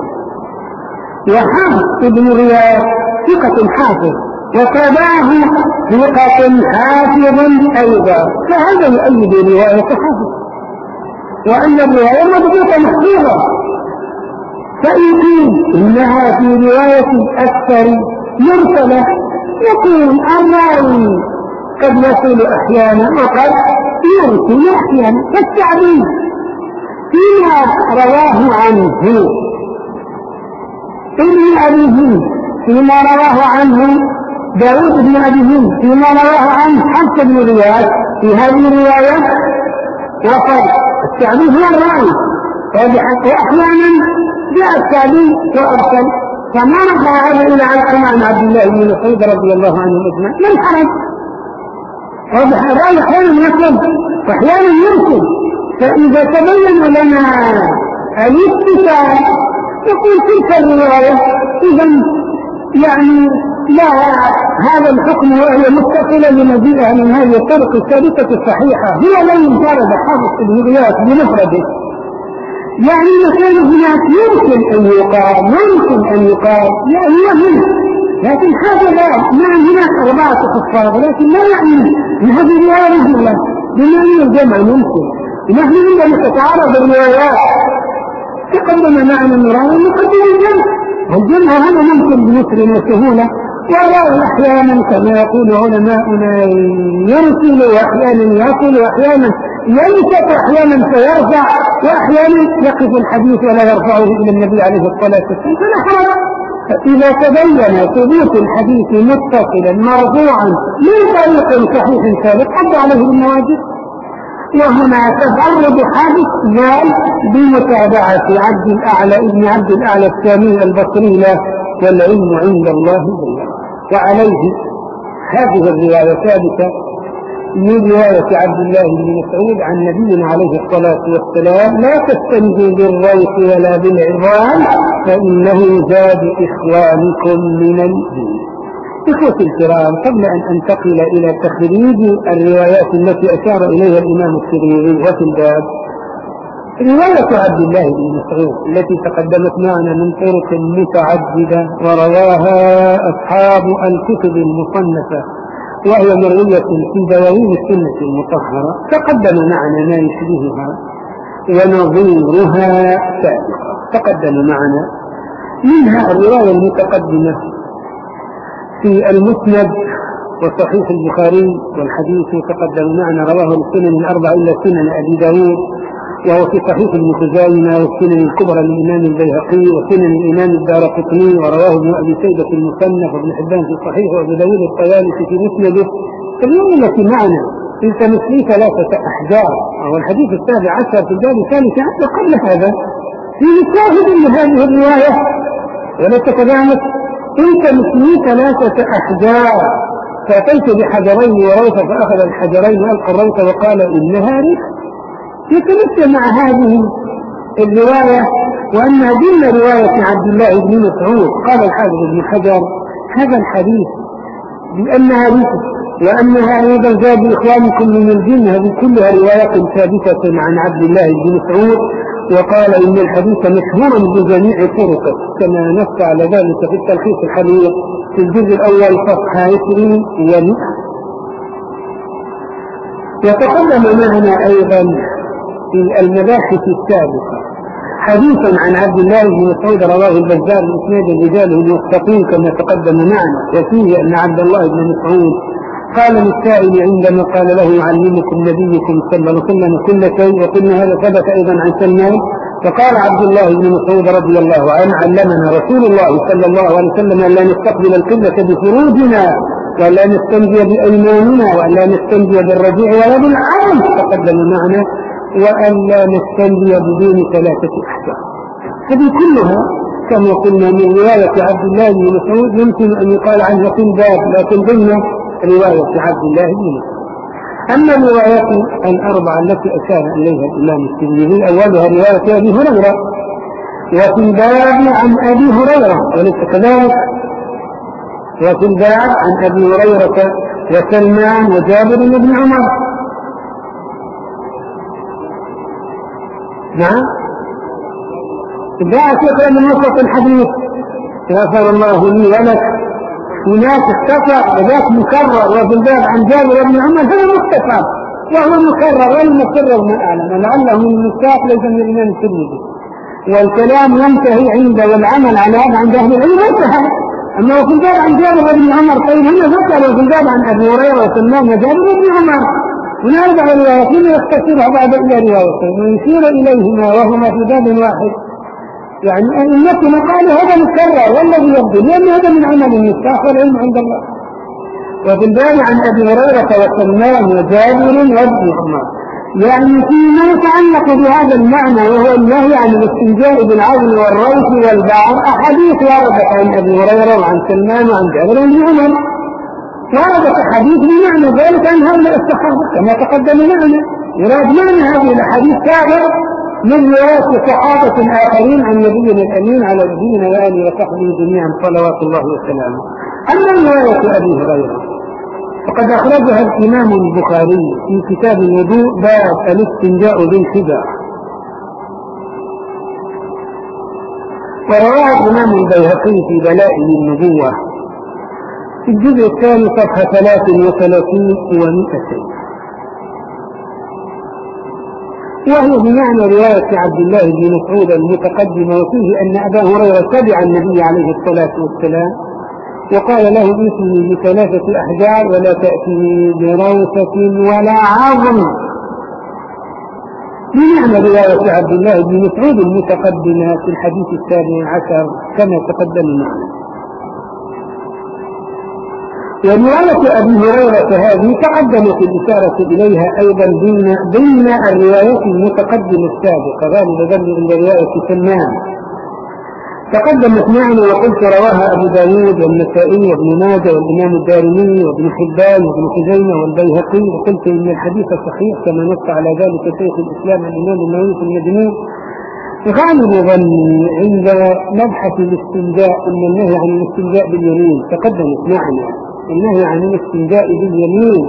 وحافظ ابن غياث ثقة حافظ، وتابعه ثقة حافظ أيضا، فهذا يؤيد رواية حافظ، وأن الرواية مضبوطة محفوظة. فإن قيل إنها في رواية الأكثر مرسلة، يكون الراوي قد يصل أحيانا وقد يرسل أحيانا. فالشعبي فيما رواه عنه ابن أبي هند، فيما رواه عنه داود بن أبي هند، فيما رواه عنه حفص بن غياث، في هذه الرواية وقد الشعبي هو الراوي، وأحيانا جاء الشعبي وأرسل، فما رفع هذا إلا على عن عبد الله بن مسعود رضي الله عنه أجمعين، من حرج. الراوي أحيانا يكتب وأحيانا يرسل، فإذا تبين لنا الاتصال يقول تلك الرواية إذا يعني لا هذا الحكم وهي متصلة لمجيئها من هذه الطرق الثابتة الصحيحة، هي لا ينفرد حافظ ابن غياث بمفرده، يعني مثلا هناك يمكن أن يقال يمكن أن يقال يعني يهم، لكن هذا ما هناك أربعة حفاظ، لكن لا يعني أن هذه الرواية مهمة بمعنى الجمع ممكن. نحن عندما تتعارض الروايات تقدم معنا المرأة ونقدم الجمع، والجمع هذا ممكن بيسر وسهولة. والله أحيانا كما يقول علماؤنا يرسل وأحيانا يصل وأحيانا ينسك وأحيانا فيرفع وأحيانا يقف الحديث ولا يرفعه إلى النبي عليه الصلاة والسلام، فلا حرج. فإذا تبين ثبوت الحديث متصلا مرفوعا من طريق صحيح ثابت حد عليه بالمواجب. وهنا تفرد حادث ذال بمتابعة عبد الأعلى ابن عبد الأعلى الثاني البصري له، والعلم عند الله بالله. وعليه هذه الرواية ثابتة من رواية عبد الله بن مسعود عن نبينا عليه الصلاة والسلام: لا تستنجوا بالروث ولا بالعظام فإنه زاد إخوانكم من الدين. إخوة الكرام، قبل أن أنتقل إلى تخريج الروايات التي أشار إليها الإمام الترمذي وفي الباب، رواية عبد الله بن مسعود التي تقدمت معنا من طرق متعددة ورواها أصحاب الكتب المصنفة وهي مروية في دواوين السنة المطهرة، تقدم معنا ما يشبهها ونظيرها سابقا. تقدم معنا منها الرواية المتقدمة في المسند وصحيح البخاري، والحديث تقدم معنا رواه السنن الأربع إلا سنن أبي داود، وهو في صحيح ابن خزيمة والسنن الكبرى للإمام البيهقي وسنن الإمام الدارقطني، ورواه ابن أبي شيبة في المصنف وابن حبان في الصحيح وابن داود الطيالسي في مسنده. اليوم التي معنا التمس لي ثلاثة أحجار، وهو الحديث السابع عشر في الباب الثالث عشر. قبل هذا في شاهد لهذه الرواية وليس كذلك: التمس لي ثلاثة أحجار فأتيت بحجرين وروث فأخذ الحجرين وألقى الروث وقال إنها ريح. يتمثل مع هذه الرواية وأنها ضمن رواية عبد الله بن مسعود. قال الحافظ ابن حجر: هذا الحديث بأنها ريح وأنها أيضا زاد إخوانكم من الجن، هذه كلها روايات ثابتة عن عبد الله بن مسعود. وقال إن الحديث مشهور بجميع طرقه كما نص على ذلك في التلخيص الحديث في الجزء الأول صفحة عشرين ومئة. وتقدم معنا أيضا في المباحث السابقة حديثا عن عبد الله بن مسعود رواه البزار بإسناد رجاله المستقيم كما تقدم معنا، وفيه أن عبد الله بن مسعود قال للسائل عندما قال له: يعلمكم نبيكم صلى الله عليه وسلم كل شيء. وقلنا هذا ثبت أيضا عن سلمان، فقال عبد الله بن مسعود رضي الله عنه: علمنا رسول الله صلى الله عليه وسلم أن لا نستقبل القبلة بفروجنا ولا نستنجي بأيماننا ولا نستنجي بالرجيع ولا بالعام. تقدم معنا: وأن لا نستنجي بدون ثلاثة أحجار. هذه كلها كما قلنا من رواية عبد الله بن مسعود يمكن أن يقال عنها في الباب، لكن ضمن رواية عبد الله بن مسعود. أما الروايات الأربعة التي أشار إليها الإمام الترمذي أولها رواية أبي هريرة، وفي الباب عن أبي هريرة وليس كذلك، وفي الباب عن أبي هريرة وسلمان وجابر بن عمر. نعم، جاء شيخ من وسط الحديث غفر الله لي ولك هناك اختصر وذاك مكرر، وفي الباب عن جابر بن عمر هذا مختصر وهو مكرر والمكرر من أعلم ولعله من المستاق ليس من الإمام الترمذي، والكلام ينتهي عنده والعمل على هذا عند أهل العلم انتهى. أما وفي الباب عن جابر بن عمر طيب هنا ذكر وفي الباب عن أبي هريرة وسلمان وجابر بن عمر، من أربع روايتين يختصرها بعد إلى روايتين ويشير إليهما وهما في باب واحد. يعني أئمتنا قالوا هذا مكرر والذي يبدو لأن هذا من عمل المفتاح والعلم عند الله. وفي الباب عن أبي هريرة وسلمان وجابر وابن عمر، يعني فيما يتعلق بهذا المعنى وهو النهي عن الاستنجاء بالعظم والروث والبعر أحاديث وردت عن أبي هريرة وعن سلمان وعن جابر بن عمر، وردت أحاديث بمعنى ذلك عن هؤلاء الصحابة كما تقدم معنا. يراد معنى هذه الأحاديث كافر من رواية صحابة آخرين عن نبينا الأمين على نبينا وآله وصحبه جميعا صلوات الله وسلامه. أما رواية أبي هريرة فقد أخرجها الإمام البخاري في كتاب الوضوء باب الاستنجاء بالحجارة، ورواه الإمام البيهقي في دلائل النبوة في الجزء الثاني صفحة ثلاث وثلاثين ومئتين، وهي بمعنى رواية عبد الله بن مسعود المتقدمة، وفيه أن أبا هريرة تبع النبي عليه الصلاة والسلام وقال له: ائتني بثلاثة أحجار ولا تأتي بروثة ولا عظم، بمعنى رواية عبد الله بن مسعود المتقدمة في الحديث السابع عشر كما تقدم معنا. ورواية أبي هريرة هذه تقدمت الإشارة إليها أيضا ضمن الروايات المتقدمة السابقة غالبا عند رواية سلمان، تقدمت معنا وقلت رواها أبو داود والنسائي وابن ماجه والإمام الدارمي وابن حبان وابن خزيمة والبيهقي، وقلت إن الحديث صحيح كما نص على ذلك شيخ الإسلام الإمام النووي في المجموع. غالب ظني عند مبحث الاستنجاء أن النهي عن الاستنجاء باليمين تقدمت معنا، النهي عن الاستنجاء باليمين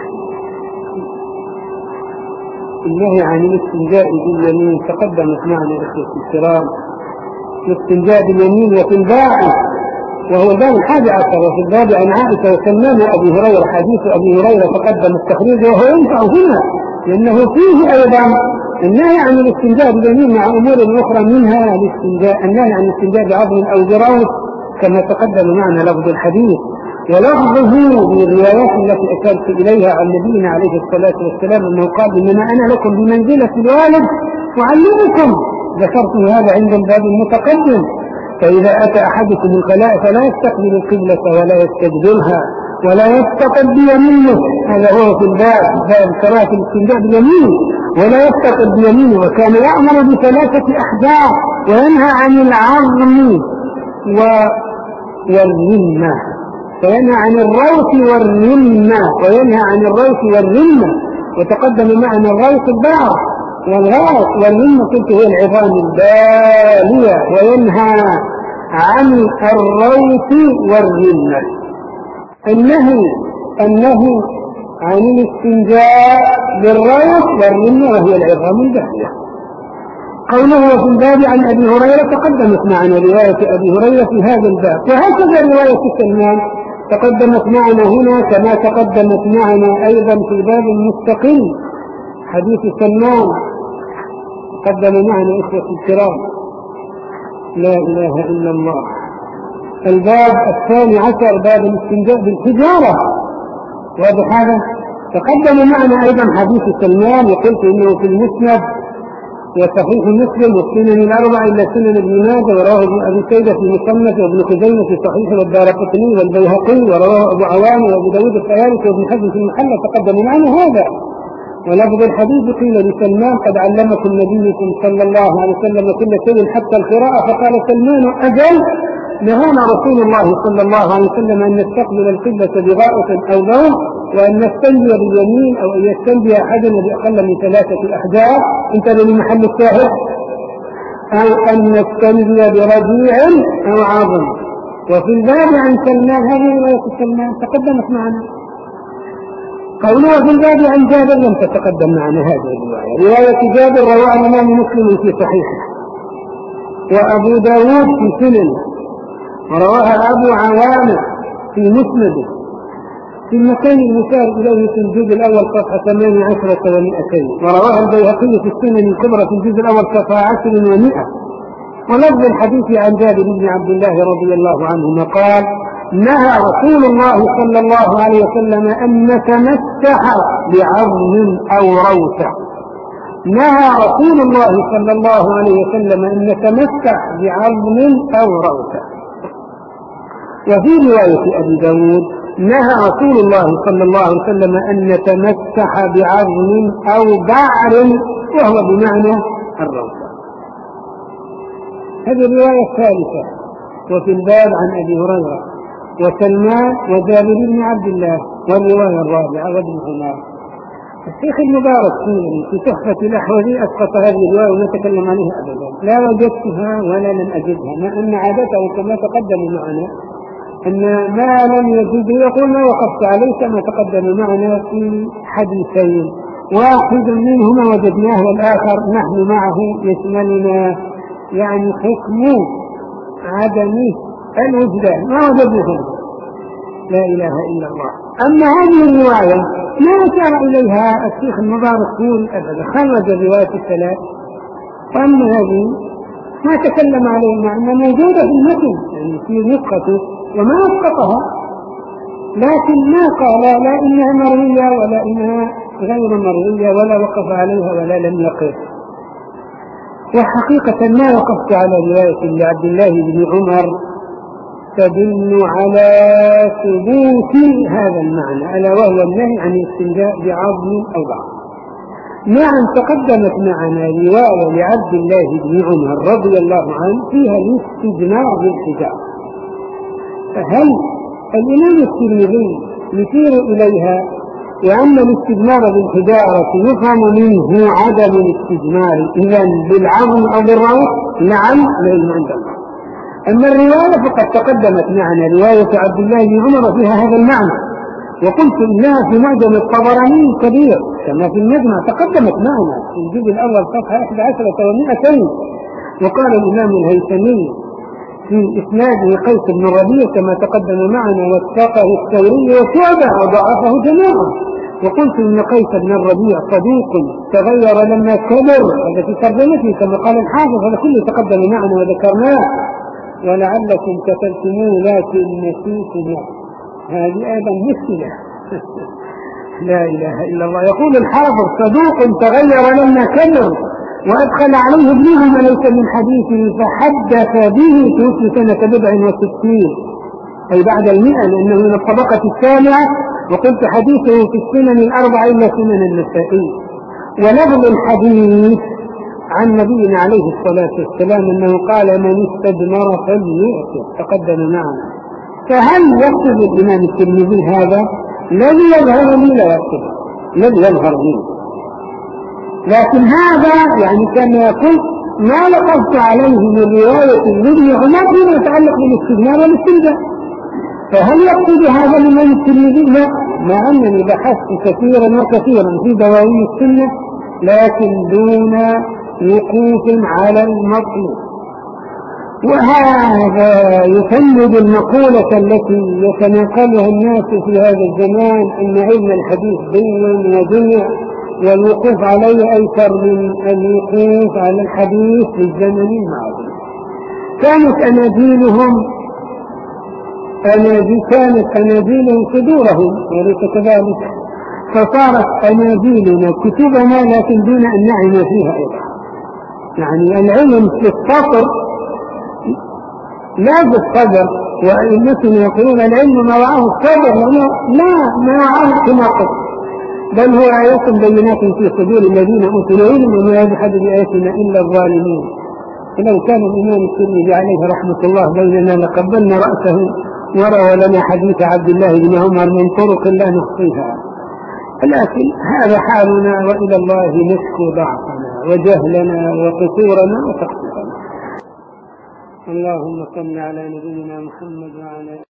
النهي عن الاستنجاء باليمين تقدمت معنا إخوة الكرام. الاستنجاء باليمين وفي الباب، وهو الباب الحادي عشر، وفي الباب عن عائشة وسلمان وأبي هريرة، حديث أبي هريرة تقدم التخريج وهو ينفع هنا لأنه فيه أيضا النهي عن الاستنجاء باليمين مع أمور أخرى، منها الاستنجاء النهي عن الاستنجاء بعظم أو براس كما تقدم معنا لفظ الحديث، ولفظه بالروايات التي أشرت إليها عن نبينا عليه الصلاة والسلام أنه قال إنما أنا لكم بمنزلة الوالد أعلمكم، ذكرت هذا عند الباب المتقدم. فإذا أتى أحدكم الخلاء فلا يستقبل القبلة ولا يستدبرها ولا يستقبل بيمينه، هذا هو في الباب باب كراهة الاستنجاء باليمين، ولا يستقبل بيمينه، وكان يأمر بثلاثة أحجار وينهى عن العظم والرمة، وينهى عن الروث والرمة وينهى عن الروث والرمة وتقدم معنا الروث البعض والغاث والرمة تلك هي العظام البالية، وينهى عن الروث والرمة. النهي النهي عن الاستنجاء بالروث والرمة وهي العظام البالية. قوله في الباب عن أبي هريرة تقدمت معنا رواية أبي هريرة في هذا الباب، وهكذا رواية سلمان تقدمت معنا هنا كما تقدمت معنا أيضا في باب مستقل، حديث سلمان تقدم معنا إخوة الكرام. لا إله إلا الله. الباب الثاني عشر باب الاستنجاء بالحجارة، واضح هذا تقدم معنا أيضا حديث سلمان، وقلت إنه في المسند وصحيح مسلم والسنن الأربع إلا سنن ابن ماجه، ورواه ابن أبي شيبة في مصنف وابن خزيمة في صحيح والدارقطني والبيهقي، ورواه أبو عوان وأبو داود الطيالسي وابن حزم في المحلى تقدم معنا هذا. ولفظ الحديث قيل لسلمان قد علمكم نبيكم صلى الله عليه وسلم كل شيء حتى القراءة، فقال سلمان أجل نهانا رسول الله صلى الله عليه وسلم أن نستقبل القبلة بغائط أو نوم، وأن نستنجي باليمين أو أن يستنجي أحدنا بأقل من ثلاثة أحجار، انتبه لمحل الشاهد، أو أن نستنجي برجيع أو عظم. وفي الباب عن سلمان هذه رواية سلمان تقدمت معنا. قوله في الباب عن جابر لم تتقدم معنا هذه الرواية. رواية جابر رواها الإمام مسلم في صحيحه وأبو داود في سنن، ورواها أبو عوانة في مسنده في المكان المشار إليه في الجزء الأول صفحة ثمان عشرة ومئتين، ورواها البيهقي في السنن الكبرى في الجزء الأول صفحة عشر ومئة. ولفظ الحديث عن جابر بن عبد الله رضي الله عنهما قال نهى رسول الله صلى الله عليه وسلم أن نتمسح بعظم أو روثة. نهى رسول الله صلى الله عليه وسلم أن نتمسح بعظم أو روثة. وفي رواية أبي داود نهى رسول الله صلى الله عليه وسلم أن نتمسح بعظم أو بعر وهو بمعنى الروثة. هذه الرواية الثالثة. وفي الباب عن أبي هريرة وسلمان وجابر بن عبد الله. والرواية الرابعة وابن عمر. الشيخ المبارك في تحفة الأحوذي أسقط هذه الرواية ولا تكلم عليها أبدا، لا وجدتها ولا لم أجدها، مع أن عادته كما تقدم معنا أن ما لم يجد يقول ما وقفت عليه كما تقدم معنا في حديثين، واحد منهما وجدناه والآخر نحن معه يشملنا يعني حكم عدم الوجدان، ما وجدناه. لا إله إلا الله. أما هذه الرواية ما أشار إليها الشيخ المبارك يقول أبدا، خرج الرواية الثلاث، وأما هذه ما تكلم عليه مع أنها موجودة في المتن يعني في نسخته وما أسقطها، لكن ما قال لا إنها مروية ولا إنها غير مروية ولا وقف عليها ولا لم يقف. وحقيقة ما وقفت على رواية لعبد الله بن عمر تدل على ثبوت هذا المعنى، ألا وهو النهي عن الاستنجاء بعظم أو بعض. نعم تقدمت معنا رواية لعبد الله بن عمر رضي الله عنه فيها الاستجمار بالحجارة، فهل الإمام الترمذي يشير إليها وأن الاستجمار بالحجارة يفهم منه عدم الاستجمار إذن بالعظم أو بالروح؟ نعم لأن عند الله. أما الرواية فقد تقدمت معنا رواية عبد الله بن عمر فيها هذا المعنى، وقلت إنها في معجم الطبراني كبير كما في المجمع تقدمت معنا في الجزء الأول صفحة أحد عشرة ومئتين. وقال الإمام الهيثمي في إسناده قيس بن الربيع كما تقدم معنا واتفقه الثوري وشعبة وضعفه جماعة. وقلت إن قيس بن الربيع صديق تغير لما كبر، هذا في ترجمته كما قال الحافظ، هذا كله تقدم معنا وذكرناه ولعلكم كتبتموه لكن نسيتم. هذه أيضا مشكلة لا إله إلا الله. يقول الحافظ صدوق تغير لما كبر وأدخل عليه ابنه ما ليس من حديثه فحدث به توفي سنة بضع وستين أي بعد المئة لأنه من الطبقة السابعة. وقلت حديثه في السنن الأربع إلا سنن النسائي. ولفظ الحديث عن نبينا عليه الصلاة والسلام أنه قال من استدمر فليؤتي تقدم معنا. فهل يقصد الإمام الترمذي هذا؟ الذي يظهر لي لا يقصد، الذي يظهر لي، لكن هذا يعني كما يقول ما لقصت عليه من رواية الذي هناك فيما يتعلق بالاستدمار والاستنجاء. فهل يقصد هذا الإمام الترمذي؟ لا، مع أنني بحثت كثيرا وكثيرا في دواوين السنة لكن دون وقوف على المطلوب. وهذا يفند المقولة التي يتناقلها الناس في هذا الزمان أن علم الحديث دين ودنيا والوقوف عليه أيسر من الوقوف على الحديث في الزمن الماضي. كانت أناجيلهم أناجيل كانت أناجيلهم صدورهم وليس كذلك، فصارت أناجيلنا كتبنا لكن دون أن نعلم فيها أيضا. يعني العلم في السطر لا بالصدر، وإنتم يقولون العلم ما وعاه الصدر، لا ما وعاه كما قلت، بل هو آيات بينات في صدور الذين أوتوا العلم وما يجحد بآياتنا إلا الظالمون. فلو كان الإمام الترمذي عليه رحمة الله بيننا لقبلنا رأسه وروى لنا حديث عبد الله بن عمر من طرق لا نحصيها. لكن هذا حالنا، وإلى الله نشكو ضعفنا وجهلنا وقصورنا وتقصيرنا. اللهم صل على نبينا محمد وعلى